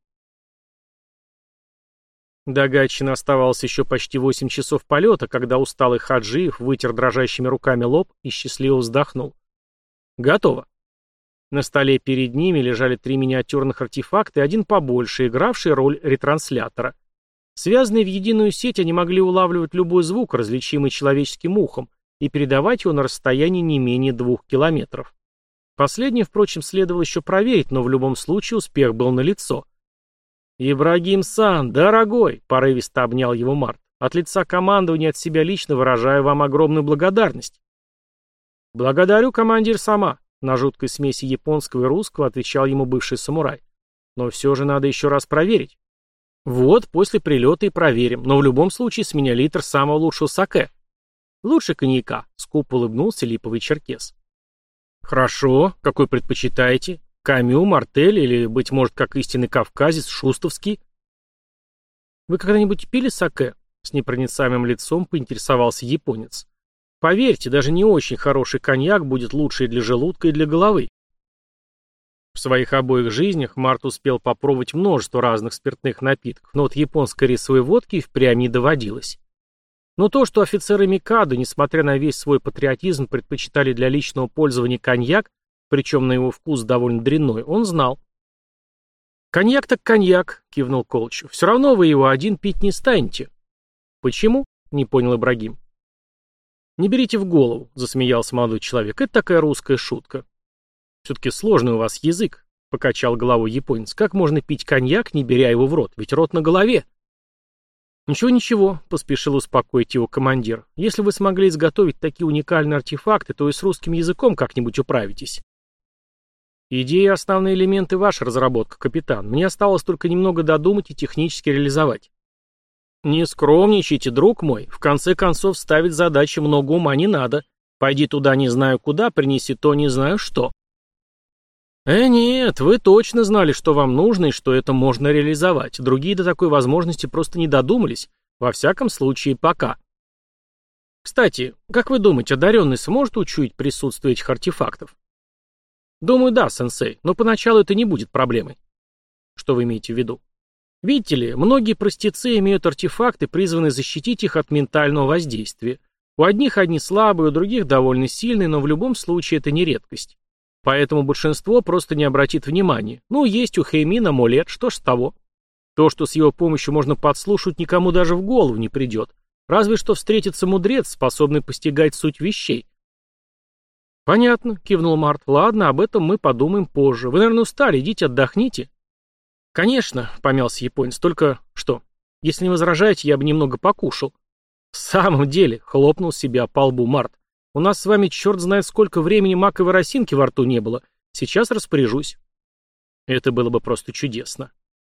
До Гатчины оставалось еще почти 8 часов полета, когда усталый Хаджиев вытер дрожащими руками лоб и счастливо вздохнул. Готово. На столе перед ними лежали 3 миниатюрных артефакта и один побольше, игравший роль ретранслятора. Связанные в единую сеть, они могли улавливать любой звук, различимый человеческим ухом, и передавать его на расстоянии не менее 2 километров. Последнее, впрочем, следовало еще проверить, но в любом случае успех был налицо. «Ибрагим-сан, дорогой!» — порывисто обнял его Март. «От лица командования от себя лично выражаю вам огромную благодарность». «Благодарю, командир, сама», — на жуткой смеси японского и русского отвечал ему бывший самурай. «Но все же надо еще раз проверить». «Вот, после прилета и проверим, но в любом случае с меня литр самого лучшего саке». «Лучше коньяка», — скупо улыбнулся липовый черкес. «Хорошо, какой предпочитаете? Камю, Мартель или, быть может, как истинный кавказец, Шустовский?» «Вы когда-нибудь пили саке?» — с непроницаемым лицом поинтересовался японец. «Поверьте, даже не очень хороший коньяк будет лучше и для желудка, и для головы». В своих обоих жизнях Март успел попробовать множество разных спиртных напитков, но от японской рисовой водки и впрямь не доводилось. Но то, что офицеры Микадо, несмотря на весь свой патриотизм, предпочитали для личного пользования коньяк, причем на его вкус довольно дрянной, он знал. «Коньяк так коньяк», — кивнул Колчев. «Все равно вы его один пить не станете». «Почему?» — не понял Ибрагим. «Не берите в голову», — засмеялся молодой человек. «Это такая русская шутка». «Все-таки сложный у вас язык», — покачал головой японец. «Как можно пить коньяк, не беря его в рот? Ведь рот на голове». «Ничего», — поспешил успокоить его командир. «Если вы смогли изготовить такие уникальные артефакты, то и с русским языком как-нибудь управитесь». «Идеи и основные элементы ваша разработка, капитан. Мне осталось только немного додумать и технически реализовать». «Не скромничайте, друг мой. В конце концов, ставить задачи много ума не надо. Пойди туда не знаю куда, принеси то не знаю что». Нет, вы точно знали, что вам нужно и что это можно реализовать. Другие до такой возможности просто не додумались. Во всяком случае, пока. Кстати, как вы думаете, одаренный сможет учуять присутствие этих артефактов? Думаю, да, сенсей, но поначалу это не будет проблемой. Что вы имеете в виду? Видите ли, многие простецы имеют артефакты, призванные защитить их от ментального воздействия. У одних одни слабые, у других довольно сильные, но в любом случае это не редкость. Поэтому большинство просто не обратит внимания. Ну, есть у Хэймин амулет, что ж с того? То, что с его помощью можно подслушать, никому даже в голову не придет. Разве что встретится мудрец, способный постигать суть вещей. «Понятно», — кивнул Март. «Ладно, об этом мы подумаем позже. Вы, наверное, устали, идите отдохните». «Конечно», — помялся японец, — «только что? Если не возражаете, я бы немного покушал». «В самом деле», — хлопнул себя по лбу Март, У нас с вами черт знает сколько времени маковой росинки во рту не было. Сейчас распоряжусь». Это было бы просто чудесно.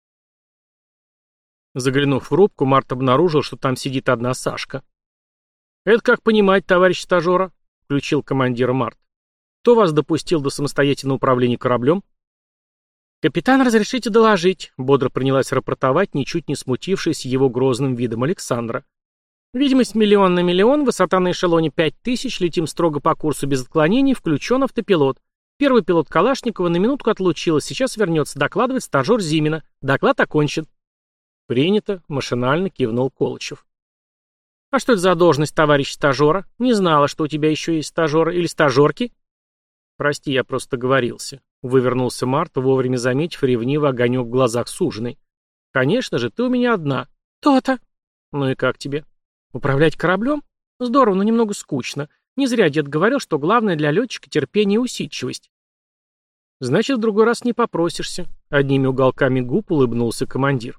Заглянув в рубку, Март обнаружил, что там сидит одна Сашка. «Это как понимать, товарищ стажера?» — включил командира Март. «Кто вас допустил до самостоятельного управления кораблем?» «Капитан, разрешите доложить», — бодро принялась рапортовать, ничуть не смутившись его грозным видом Александра. «Видимость 1 на 1 высота на эшелоне 5000, летим строго по курсу без отклонений, включен автопилот. Первый пилот Калашникова на минутку отлучилась, сейчас вернется, докладывает стажер Зимина. Доклад окончен». «Принято», — машинально кивнул Колычев. «А что это за должность, товарищ стажера? Не знала, что у тебя еще есть стажеры или стажерки?» «Прости, я просто договорился», — вывернулся Март, вовремя заметив ревнивый огонек в глазах суженой. «Конечно же, ты у меня одна». «То-то». «Ну и как тебе?» «Управлять кораблем? Здорово, но немного скучно. Не зря дед говорил, что главное для летчика — терпение и усидчивость». «Значит, в другой раз не попросишься», — одними уголками губ улыбнулся командир.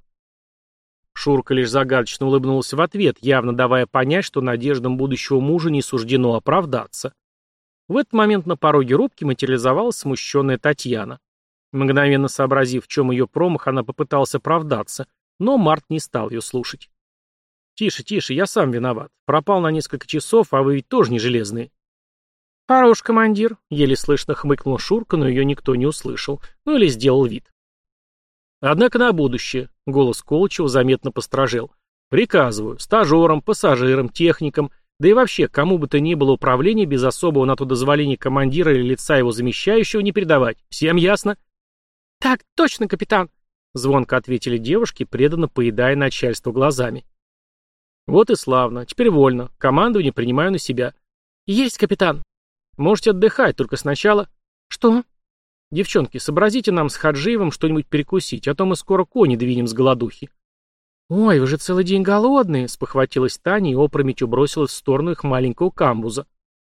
Шурка лишь загадочно улыбнулся в ответ, явно давая понять, что надеждам будущего мужа не суждено оправдаться. В этот момент на пороге рубки материализовалась смущенная Татьяна. Мгновенно сообразив, в чем ее промах, она попыталась оправдаться, но Март не стал ее слушать. «Тише, тише, я сам виноват. Пропал на несколько часов, а вы ведь тоже не железные». «Хорош, командир», — еле слышно хмыкнул Шурка, но ее никто не услышал. Ну или сделал вид. «Однако на будущее», — голос Колычева заметно постражел. «Приказываю, стажерам, пассажирам, техникам, да и вообще, кому бы то ни было управление без особого на то дозволения командира или лица его замещающего не передавать. Всем ясно?» «Так точно, капитан», — звонко ответили девушки, преданно поедая начальство глазами. «Вот и славно. Теперь вольно. Командование принимаю на себя». «Есть, капитан». «Можете отдыхать, только сначала...» «Что?» «Девчонки, сообразите нам с Хаджиевым что-нибудь перекусить, а то мы скоро кони двинем с голодухи». «Ой, вы же целый день голодные», — спохватилась Таня и опрометью бросилась в сторону их маленького камбуза.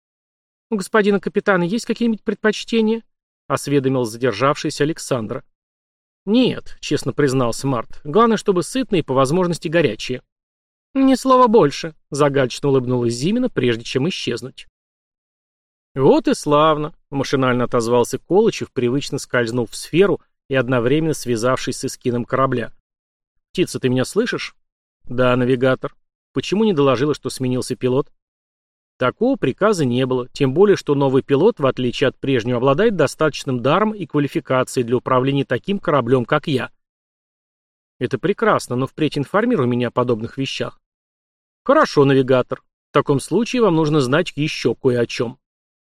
«У господина капитана есть какие-нибудь предпочтения?» — осведомил задержавшийся Александра. «Нет», — честно признался Март. «Главное, чтобы сытные и по возможности горячие». «Ни слова больше», — загадочно улыбнулась Зимина, прежде чем исчезнуть. «Вот и славно», — машинально отозвался Колычев, привычно скользнув в сферу и одновременно связавшись с эскином корабля. «Птица, ты меня слышишь?» «Да, навигатор. Почему не доложила, что сменился пилот?» «Такого приказа не было, тем более, что новый пилот, в отличие от прежнего, обладает достаточным даром и квалификацией для управления таким кораблем, как я». «Это прекрасно, но впредь информируй меня о подобных вещах». «Хорошо, навигатор. В таком случае вам нужно знать еще кое о чем».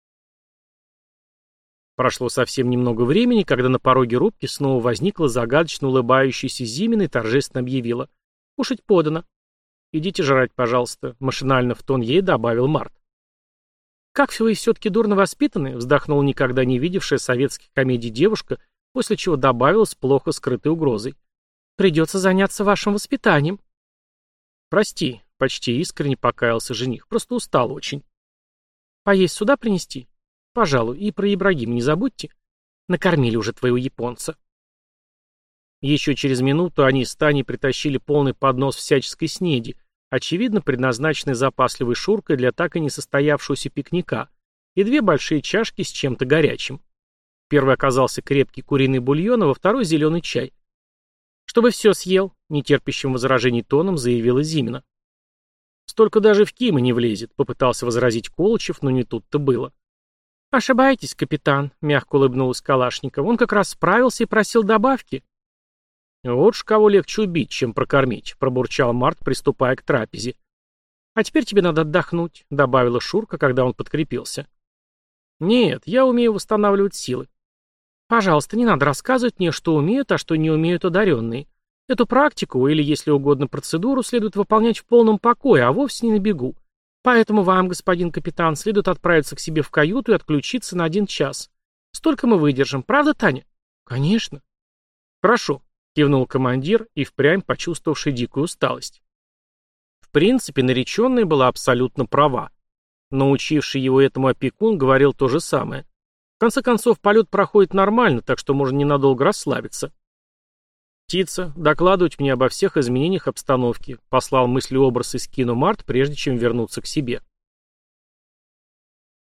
Прошло совсем немного времени, когда на пороге рубки снова возникла загадочно улыбающаяся Зимина и торжественно объявила: «Кушать подано». «Идите жрать, пожалуйста», — машинально в тон ей добавил Март. «Как вы все-таки дурно воспитаны», — вздохнула никогда не видевшая советских комедий девушка, после чего добавила с плохо скрытой угрозой: «Придется заняться вашим воспитанием». «Прости», — почти искренне покаялся жених, — «просто устал очень». «Поесть сюда принести?» «Пожалуй, и про Ибрагима не забудьте. Накормили уже твоего японца». Еще через минуту они с Таней притащили полный поднос всяческой снеди, очевидно предназначенной запасливой Шуркой для так и не состоявшегося пикника, и две большие чашки с чем-то горячим. Первый оказался крепкий куриный бульон, а во второй зеленый чай. «Чтобы все съел», — нетерпящим возражений тоном заявила Зимина. «Столько даже в Кима не влезет», — попытался возразить Колычев, но не тут-то было. «Ошибаетесь, капитан», — мягко улыбнулась Калашникова. «Он как раз справился и просил добавки». «Вот ж кого легче убить, чем прокормить», — пробурчал Март, приступая к трапезе. «А теперь тебе надо отдохнуть», — добавила Шурка, когда он подкрепился. «Нет, я умею восстанавливать силы». «Пожалуйста, не надо рассказывать мне, что умеют, а что не умеют одаренные. Эту практику, или, если угодно, процедуру, следует выполнять в полном покое, а вовсе не на бегу. Поэтому вам, господин капитан, следует отправиться к себе в каюту и отключиться на 1 час. Столько мы выдержим, правда, Таня?» «Конечно». «Хорошо», — кивнул командир и впрямь почувствовавший дикую усталость. В принципе, нареченная была абсолютно права. Научивший его этому опекун говорил то же самое. В конце концов, полет проходит нормально, так что можно ненадолго расслабиться. «Птица, докладывать мне обо всех изменениях обстановки», — послал мыслеобраз из кино Март, прежде чем вернуться к себе.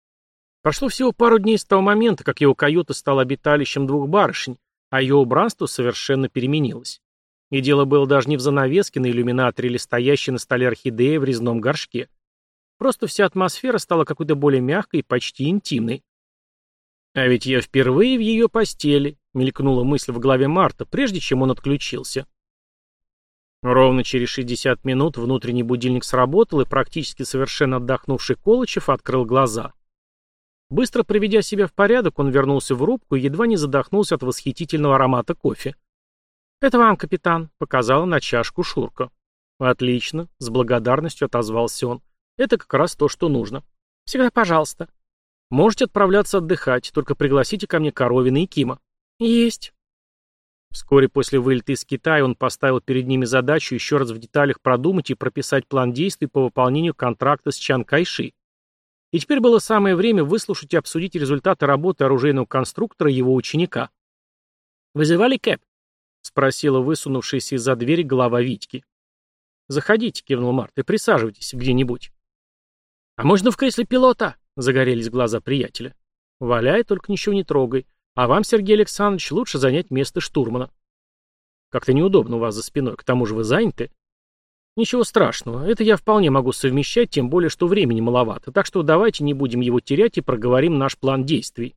Прошло всего пару дней с того момента, как его каюта стала обиталищем двух барышень, а ее убранство совершенно переменилось. И дело было даже не в занавеске на иллюминаторе или стоящей на столе орхидеи в резном горшке. Просто вся атмосфера стала какой-то более мягкой и почти интимной. «А ведь я впервые в ее постели», — мелькнула мысль в голове Марта, прежде чем он отключился. Ровно через 60 минут внутренний будильник сработал, и практически совершенно отдохнувший Колычев открыл глаза. Быстро приведя себя в порядок, он вернулся в рубку и едва не задохнулся от восхитительного аромата кофе. «Это вам, капитан», — показала на чашку Шурка. «Отлично», — с благодарностью отозвался он. «Это как раз то, что нужно. Всегда пожалуйста. Можете отправляться отдыхать, только пригласите ко мне Коровина и Кима». «Есть». Вскоре после вылета из Китая он поставил перед ними задачу еще раз в деталях продумать и прописать план действий по выполнению контракта с Чан Кайши. И теперь было самое время выслушать и обсудить результаты работы оружейного конструктора и его ученика. «Вызывали Кэп?» — спросила высунувшаяся из-за двери голова Витьки. «Заходите», — кивнул Март, — «и присаживайтесь где-нибудь». «А можно в кресле пилота?» — загорелись глаза приятеля. «Валяй, только ничего не трогай. А вам, Сергей Александрович, лучше занять место штурмана». «Как-то неудобно у вас за спиной, к тому же вы заняты». «Ничего страшного, это я вполне могу совмещать, тем более, что времени маловато, так что давайте не будем его терять и проговорим наш план действий».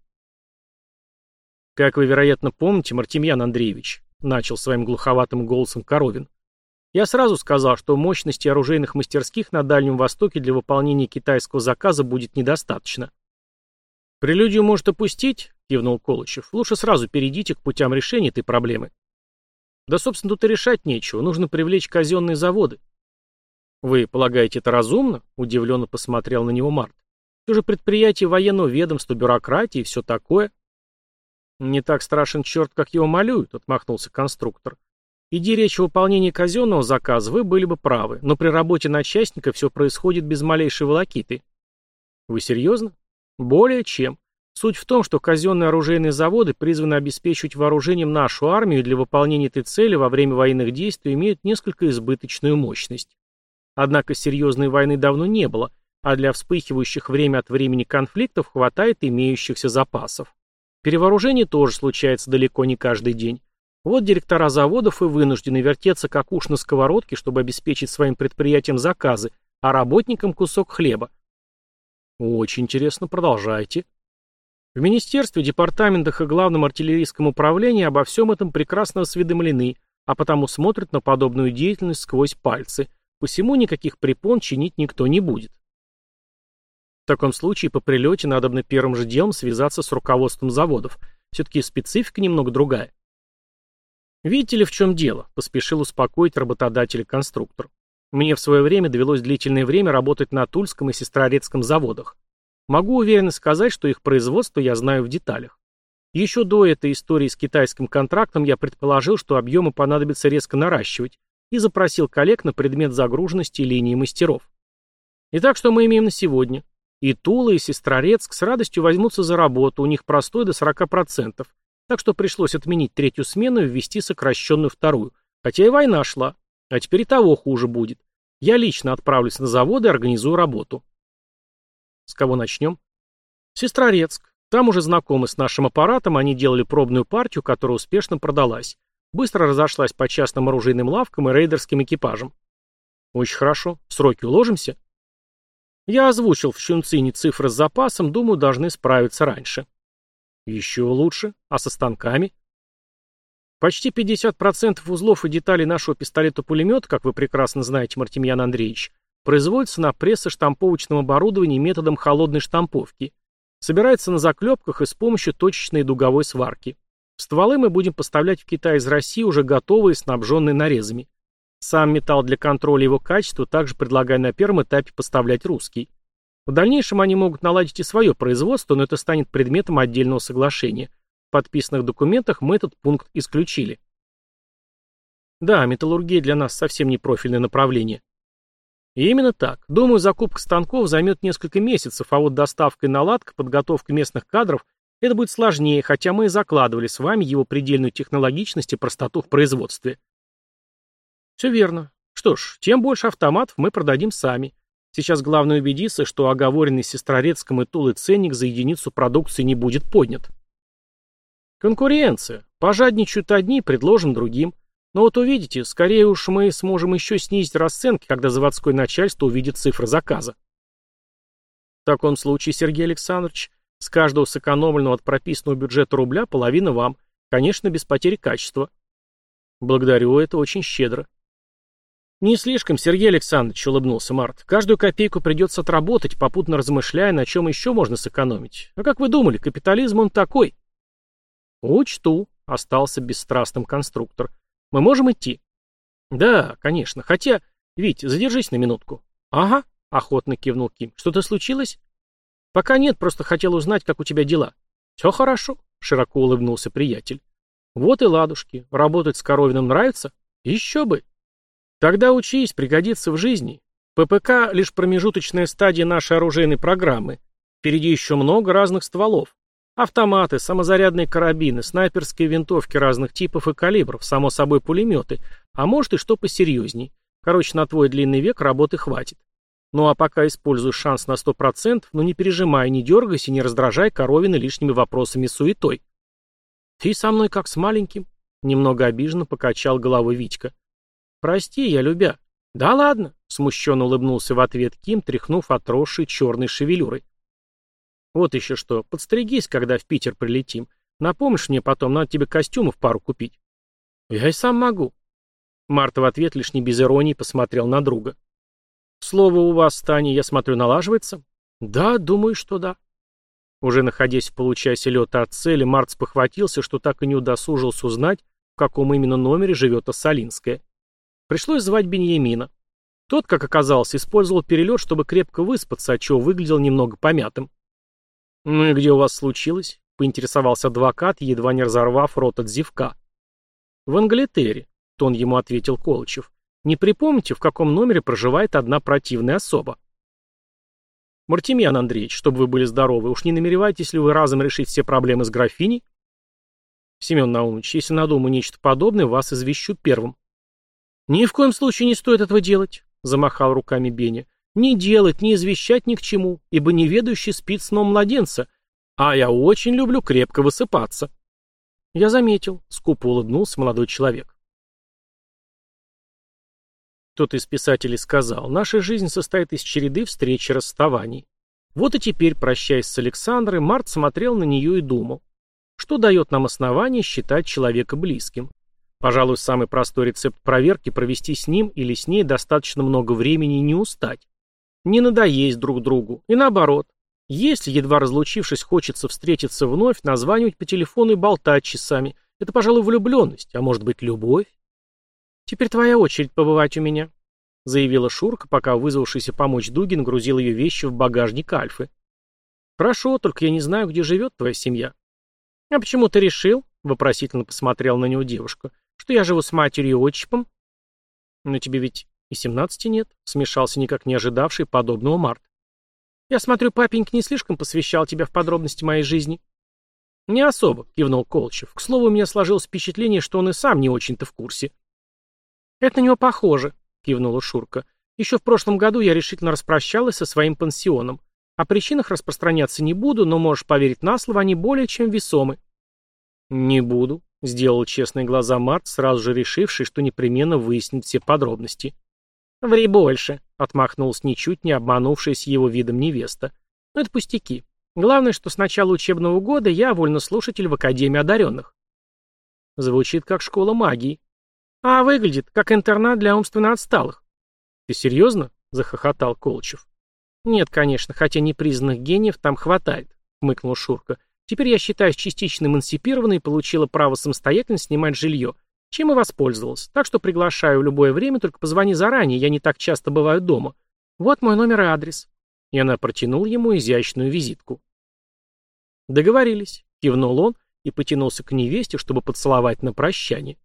«Как вы, вероятно, помните, Мартемьян Андреевич», — начал своим глуховатым голосом Коровин, «я сразу сказал, что мощности оружейных мастерских на Дальнем Востоке для выполнения китайского заказа будет недостаточно». «Прелюдию может опустить», — кивнул Колычев. «Лучше сразу перейдите к путям решения этой проблемы». «Да, собственно, тут и решать нечего. Нужно привлечь казенные заводы». «Вы полагаете, это разумно?» — удивленно посмотрел на него Март. «Все же предприятие военного ведомства, бюрократии и все такое». «Не так страшен черт, как его малюют», — отмахнулся конструктор. «Иди речь о выполнении казенного заказа, вы были бы правы, но при работе начальника все происходит без малейшей волокиты». «Вы серьезно?» «Более чем. Суть в том, что казенные оружейные заводы призваны обеспечивать вооружением нашу армию и для выполнения этой цели во время военных действий имеют несколько избыточную мощность. Однако серьезной войны давно не было, а для вспыхивающих время от времени конфликтов хватает имеющихся запасов. Перевооружение тоже случается далеко не каждый день. Вот директора заводов и вынуждены вертеться как уж на сковородке, чтобы обеспечить своим предприятиям заказы, а работникам кусок хлеба. Очень интересно, продолжайте. В министерстве, департаментах и главном артиллерийском управлении обо всем этом прекрасно осведомлены, а потому смотрят на подобную деятельность сквозь пальцы. Посему никаких препон чинить никто не будет. В таком случае по прилете надобно первым же делом связаться с руководством заводов. Все-таки специфика немного другая. «Видите ли, в чем дело?» — поспешил успокоить работодателя конструктор. «Мне в свое время довелось длительное время работать на Тульском и Сестрорецком заводах. Могу уверенно сказать, что их производство я знаю в деталях. Еще до этой истории с китайским контрактом я предположил, что объемы понадобится резко наращивать, и запросил коллег на предмет загруженности линии мастеров. Итак, что мы имеем на сегодня? И Тула, и Сестрорецк с радостью возьмутся за работу, у них простой до 40%, так что пришлось отменить третью смену и ввести сокращенную вторую, хотя и война шла, а теперь и того хуже будет. Я лично отправлюсь на заводы и организую работу». «С кого начнем?» «Сестрорецк. Там уже знакомы с нашим аппаратом, они делали пробную партию, которая успешно продалась. Быстро разошлась по частным оружейным лавкам и рейдерским экипажам». «Очень хорошо. В сроки уложимся?» «Я озвучил в Чунцине цифры с запасом, думаю, должны справиться раньше». «Еще лучше. А со станками?» «Почти 50% узлов и деталей нашего пистолета-пулемета, как вы прекрасно знаете, Мартемьян Андреевич, производится на прессоштамповочном оборудовании методом холодной штамповки. Собирается на заклепках и с помощью точечной дуговой сварки. Стволы мы будем поставлять в Китай из России уже готовые, снабженные нарезами. Сам металл для контроля его качества также предлагаю на первом этапе поставлять русский. В дальнейшем они могут наладить и свое производство, но это станет предметом отдельного соглашения. В подписанных документах мы этот пункт исключили». «Да, металлургия для нас совсем не профильное направление». И именно так. Думаю, закупка станков займет несколько месяцев, а вот доставка и наладка, подготовка местных кадров — это будет сложнее, хотя мы и закладывали с вами его предельную технологичность и простоту в производстве. Все верно. Что ж, тем больше автоматов мы продадим сами. Сейчас главное убедиться, что оговоренный Сестрорецком и Тулой ценник за единицу продукции не будет поднят. Конкуренция. Пожадничают одни, предложим другим. Но вот увидите, скорее уж мы сможем еще снизить расценки, когда заводское начальство увидит цифры заказа. В таком случае, Сергей Александрович, с каждого сэкономленного от прописанного бюджета рубля половина вам, конечно, без потери качества. Благодарю, это очень щедро. Не слишком, Сергей Александрович, улыбнулся Март. Каждую копейку придется отработать, попутно размышляя, на чем еще можно сэкономить. А как вы думали, капитализм он такой? Учту, остался бесстрастным конструктор. Мы можем идти? Да, конечно. Хотя, Вить, задержись на минутку. Ага, охотно кивнул Ким. Что-то случилось? Пока нет, просто хотел узнать, как у тебя дела. Все хорошо, широко улыбнулся приятель. Вот и ладушки. Работать с Коровиным нравится? Еще бы. Тогда учись, пригодится в жизни. ППК — лишь промежуточная стадия нашей оружейной программы. Впереди еще много разных стволов. Автоматы, самозарядные карабины, снайперские винтовки разных типов и калибров, само собой пулеметы, а может и что посерьезней. Короче, на твой длинный век работы хватит. Ну а пока используй шанс на 100%, но не пережимай, не дергайся, не раздражай Коровина лишними вопросами и суетой. Ты со мной как с маленьким, немного обиженно покачал головой Витька. Прости, я любя. Да ладно, смущенно улыбнулся в ответ Ким, тряхнув отросшей черной шевелюрой. Вот еще что, подстригись, когда в Питер прилетим. Напомнишь мне потом, надо тебе костюмов пару купить. Я и сам могу. Марта в ответ лишь не без иронии посмотрел на друга. Слово у вас, Таня, я смотрю, налаживается? Да, думаю, что да. Уже находясь в получасе лета от цели, Март спохватился, что так и не удосужился узнать, в каком именно номере живет Ассалинская. Пришлось звать Беньямина. Тот, как оказалось, использовал перелет, чтобы крепко выспаться, отчего выглядел немного помятым. «Ну и где у вас случилось?» — поинтересовался адвокат, едва не разорвав рот от зевка. «В Англитере», — тон ему ответил Колычев. «Не припомните, в каком номере проживает одна противная особа?» «Мартемьян Андреевич, чтобы вы были здоровы, уж не намереваетесь ли вы разом решить все проблемы с графиней?» «Семен Наумович, если надумаю нечто подобное, вас извещу первым». «Ни в коем случае не стоит этого делать», — замахал руками Беня. «Не делать, не извещать ни к чему, ибо неведающий спит сном младенца, а я очень люблю крепко высыпаться». «Я заметил», — скупо улыбнулся молодой человек. Кто-то из писателей сказал: «Наша жизнь состоит из череды встреч и расставаний». Вот и теперь, прощаясь с Александрой, Март смотрел на нее и думал, что дает нам основание считать человека близким. Пожалуй, самый простой рецепт проверки — провести с ним или с ней достаточно много времени и не устать. Не надоесть друг другу. И наоборот. Если, едва разлучившись, хочется встретиться вновь, названивать по телефону и болтать часами. Это, пожалуй, влюбленность, а может быть, любовь. «Теперь твоя очередь побывать у меня», — заявила Шурка, пока вызвавшийся помочь Дугин грузил ее вещи в багажник Альфы. «Хорошо, только я не знаю, где живет твоя семья». «А почему ты решил?» — вопросительно посмотрела на него девушка. «Что я живу с матерью и отчимом?» «Но тебе ведь и 17 нет», — смешался никак не ожидавший подобного Март. «Я смотрю, папенька не слишком посвящал тебя в подробности моей жизни». «Не особо», — кивнул Колычев. «К слову, у меня сложилось впечатление, что он и сам не очень-то в курсе». «Это на него похоже», — кивнула Шурка. «Еще в прошлом году я решительно распрощалась со своим пансионом. О причинах распространяться не буду, но можешь поверить на слово, они более чем весомы». «Не буду», — сделал честные глаза Март, сразу же решивший, что непременно выяснит все подробности. «Ври больше», — отмахнулась ничуть не обманувшаяся его видом невеста. «Но это пустяки. Главное, что с начала учебного года я вольнослушатель в Академии одаренных». Звучит как школа магии. А выглядит как интернат для умственно отсталых. «Ты серьезно?» — захохотал Колычев. «Нет, конечно, хотя непризнанных гениев там хватает», — хмыкнул Шурка. «Теперь я считаюсь частично эмансипированной и получила право самостоятельно снимать жилье, чем и воспользовалась. Так что приглашаю в любое время, только позвони заранее, я не так часто бываю дома. Вот мой номер и адрес». И она протянула ему изящную визитку. «Договорились», — кивнул он и потянулся к невесте, чтобы поцеловать на прощание.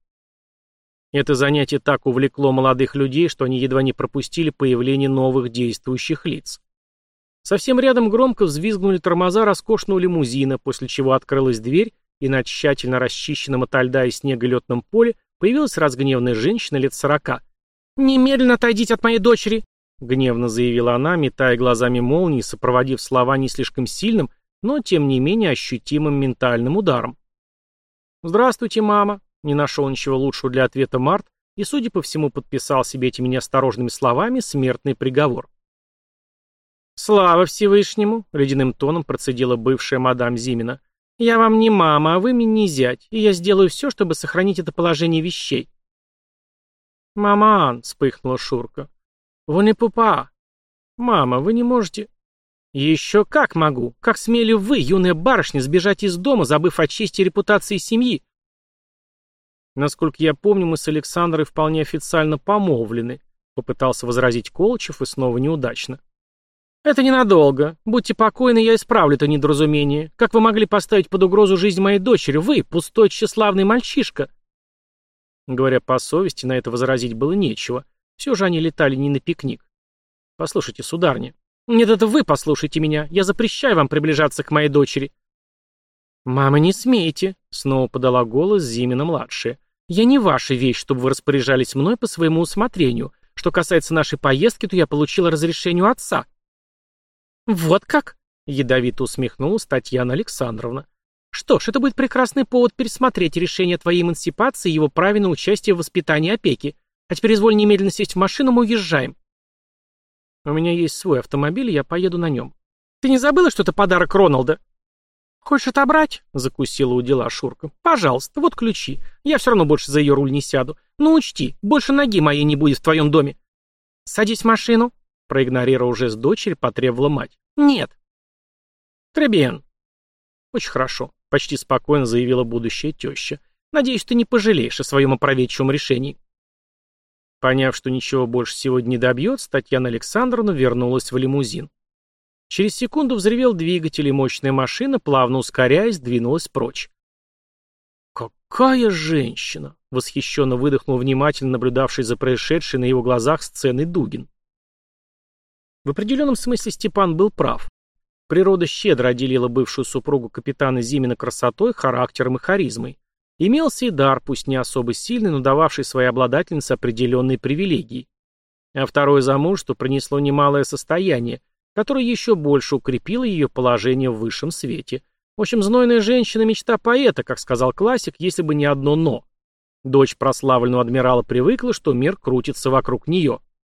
Это занятие так увлекло молодых людей, что они едва не пропустили появление новых действующих лиц. Совсем рядом громко взвизгнули тормоза роскошного лимузина, после чего открылась дверь, и на тщательно расчищенном ото льда и снега летном поле появилась разгневанная женщина лет 40. «Немедленно отойдите от моей дочери!» гневно заявила она, метая глазами молнии, сопроводив слова не слишком сильным, но тем не менее ощутимым ментальным ударом. «Здравствуйте, мама», — не нашел ничего лучшего для ответа Март и, судя по всему, подписал себе этими неосторожными словами смертный приговор. «Слава Всевышнему!» — ледяным тоном процедила бывшая мадам Зимина. «Я вам не мама, а вы мне не зять, и я сделаю все, чтобы сохранить это положение вещей». «Маман!» — вспыхнула Шурка. «Вы не пупа!» «Мама, вы не можете...» «Еще как могу! Как смели вы, юная барышня, сбежать из дома, забыв о чести и репутации семьи?» «Насколько я помню, мы с Александрой вполне официально помолвлены», — попытался возразить Колычев, и снова неудачно. «Это ненадолго. Будьте покойны, я исправлю это недоразумение. Как вы могли поставить под угрозу жизнь моей дочери? Вы, пустой тщеславный мальчишка!» Говоря по совести, на это возразить было нечего. Все же они летали не на пикник. «Послушайте, сударыня». «Нет, это вы послушайте меня. Я запрещаю вам приближаться к моей дочери». «Мама, не смейте», — снова подала голос Зимина-младшая. «Я не ваша вещь, чтобы вы распоряжались мной по своему усмотрению. Что касается нашей поездки, то я получила разрешение у отца». «Вот как?» — ядовито усмехнулась Татьяна Александровна. «Что ж, это будет прекрасный повод пересмотреть решение твоей эмансипации и его праве на участие в воспитании и опеке. А теперь изволь немедленно сесть в машину, мы уезжаем». «У меня есть свой автомобиль, и я поеду на нем». «Ты не забыла, что это подарок Роналда?» «Хочешь отобрать?» — закусила у дела Шурка. «Пожалуйста, вот ключи. Я все равно больше за ее руль не сяду. Но учти, больше ноги моей не будет в твоем доме». «Садись в машину», — проигнорировав жест дочери, потребовала мать. «Нет». «Требен». «Очень хорошо», — почти спокойно заявила будущая теща. «Надеюсь, ты не пожалеешь о своем опрометчивом решении». Поняв, что ничего больше сегодня не добьется, Татьяна Александровна вернулась в лимузин. Через секунду взревел двигатель, и мощная машина, плавно ускоряясь, двинулась прочь. «Какая женщина!» — восхищенно выдохнул внимательно наблюдавший за происшедшей на его глазах сценой Дугин. В определенном смысле Степан был прав. Природа щедро отделила бывшую супругу капитана Зимина красотой, характером и харизмой. Имелся и дар, пусть не особо сильный, но дававший своей обладательнице определенные привилегии. А второе замужество принесло немалое состояние, которое еще больше укрепило ее положение в высшем свете. В общем, знойная женщина — мечта поэта, как сказал классик, если бы не одно «но». Дочь прославленного адмирала привыкла, что мир крутится вокруг нее.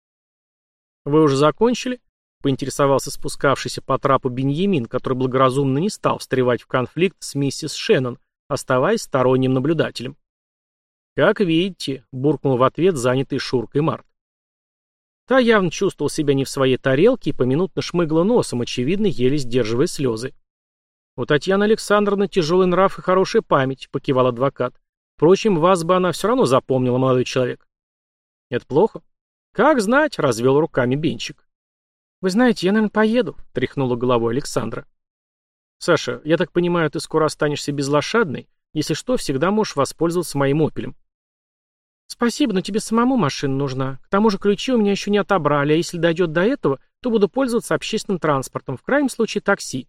«Вы уже закончили?» — поинтересовался спускавшийся по трапу Беньямин, который благоразумно не стал встревать в конфликт с миссис Шеннон, оставаясь сторонним наблюдателем. «Как видите», — буркнул в ответ занятый Шуркой Март. Та явно чувствовал себя не в своей тарелке и поминутно шмыгла носом, очевидно, еле сдерживая слезы. «У Татьяны Александровны тяжелый нрав и хорошая память», — покивал адвокат. «Впрочем, вас бы она все равно запомнила, молодой человек». «Это плохо?» «Как знать», — развел руками Бенчик. «Вы знаете, я, наверное, поеду», — тряхнула головой Александра. «Саша, я так понимаю, ты скоро останешься безлошадной? Если что, всегда можешь воспользоваться моим «Опелем». «Спасибо, но тебе самому машина нужна. К тому же ключи у меня еще не отобрали, а если дойдет до этого, то буду пользоваться общественным транспортом, в крайнем случае такси».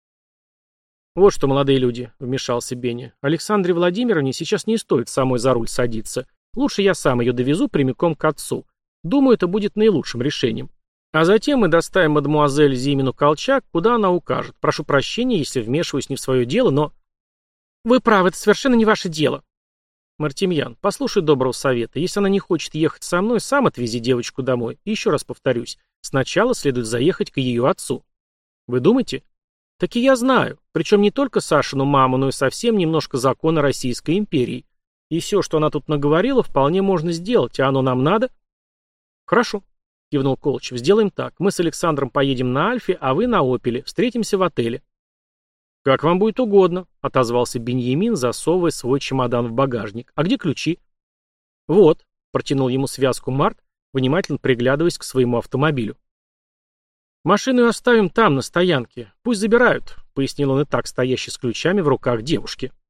«Вот что, молодые люди», — вмешался Беня, — «Александре Владимировне сейчас не стоит самой за руль садиться. Лучше я сам ее довезу прямиком к отцу. Думаю, это будет наилучшим решением. А затем мы доставим мадемуазель Зимину Колчак, куда она укажет. Прошу прощения, если вмешиваюсь не в свое дело, но...» «Вы правы, это совершенно не ваше дело». «Мартемьян, послушай доброго совета. Если она не хочет ехать со мной, сам отвези девочку домой. И еще раз повторюсь, сначала следует заехать к ее отцу». «Вы думаете?» «Так и я знаю. Причем не только Сашину маму, но и совсем немножко закона Российской империи. И все, что она тут наговорила, вполне можно сделать, а оно нам надо?» «Хорошо», — кивнул Колычев. «Сделаем так. Мы с Александром поедем на Альфе, а вы на Опеле. Встретимся в отеле». «Как вам будет угодно», — отозвался Беньямин, засовывая свой чемодан в багажник. «А где ключи?» «Вот», — протянул ему связку Март, внимательно приглядываясь к своему автомобилю. «Машину оставим там, на стоянке. Пусть забирают», — пояснил он и так, стоящий с ключами в руках девушки.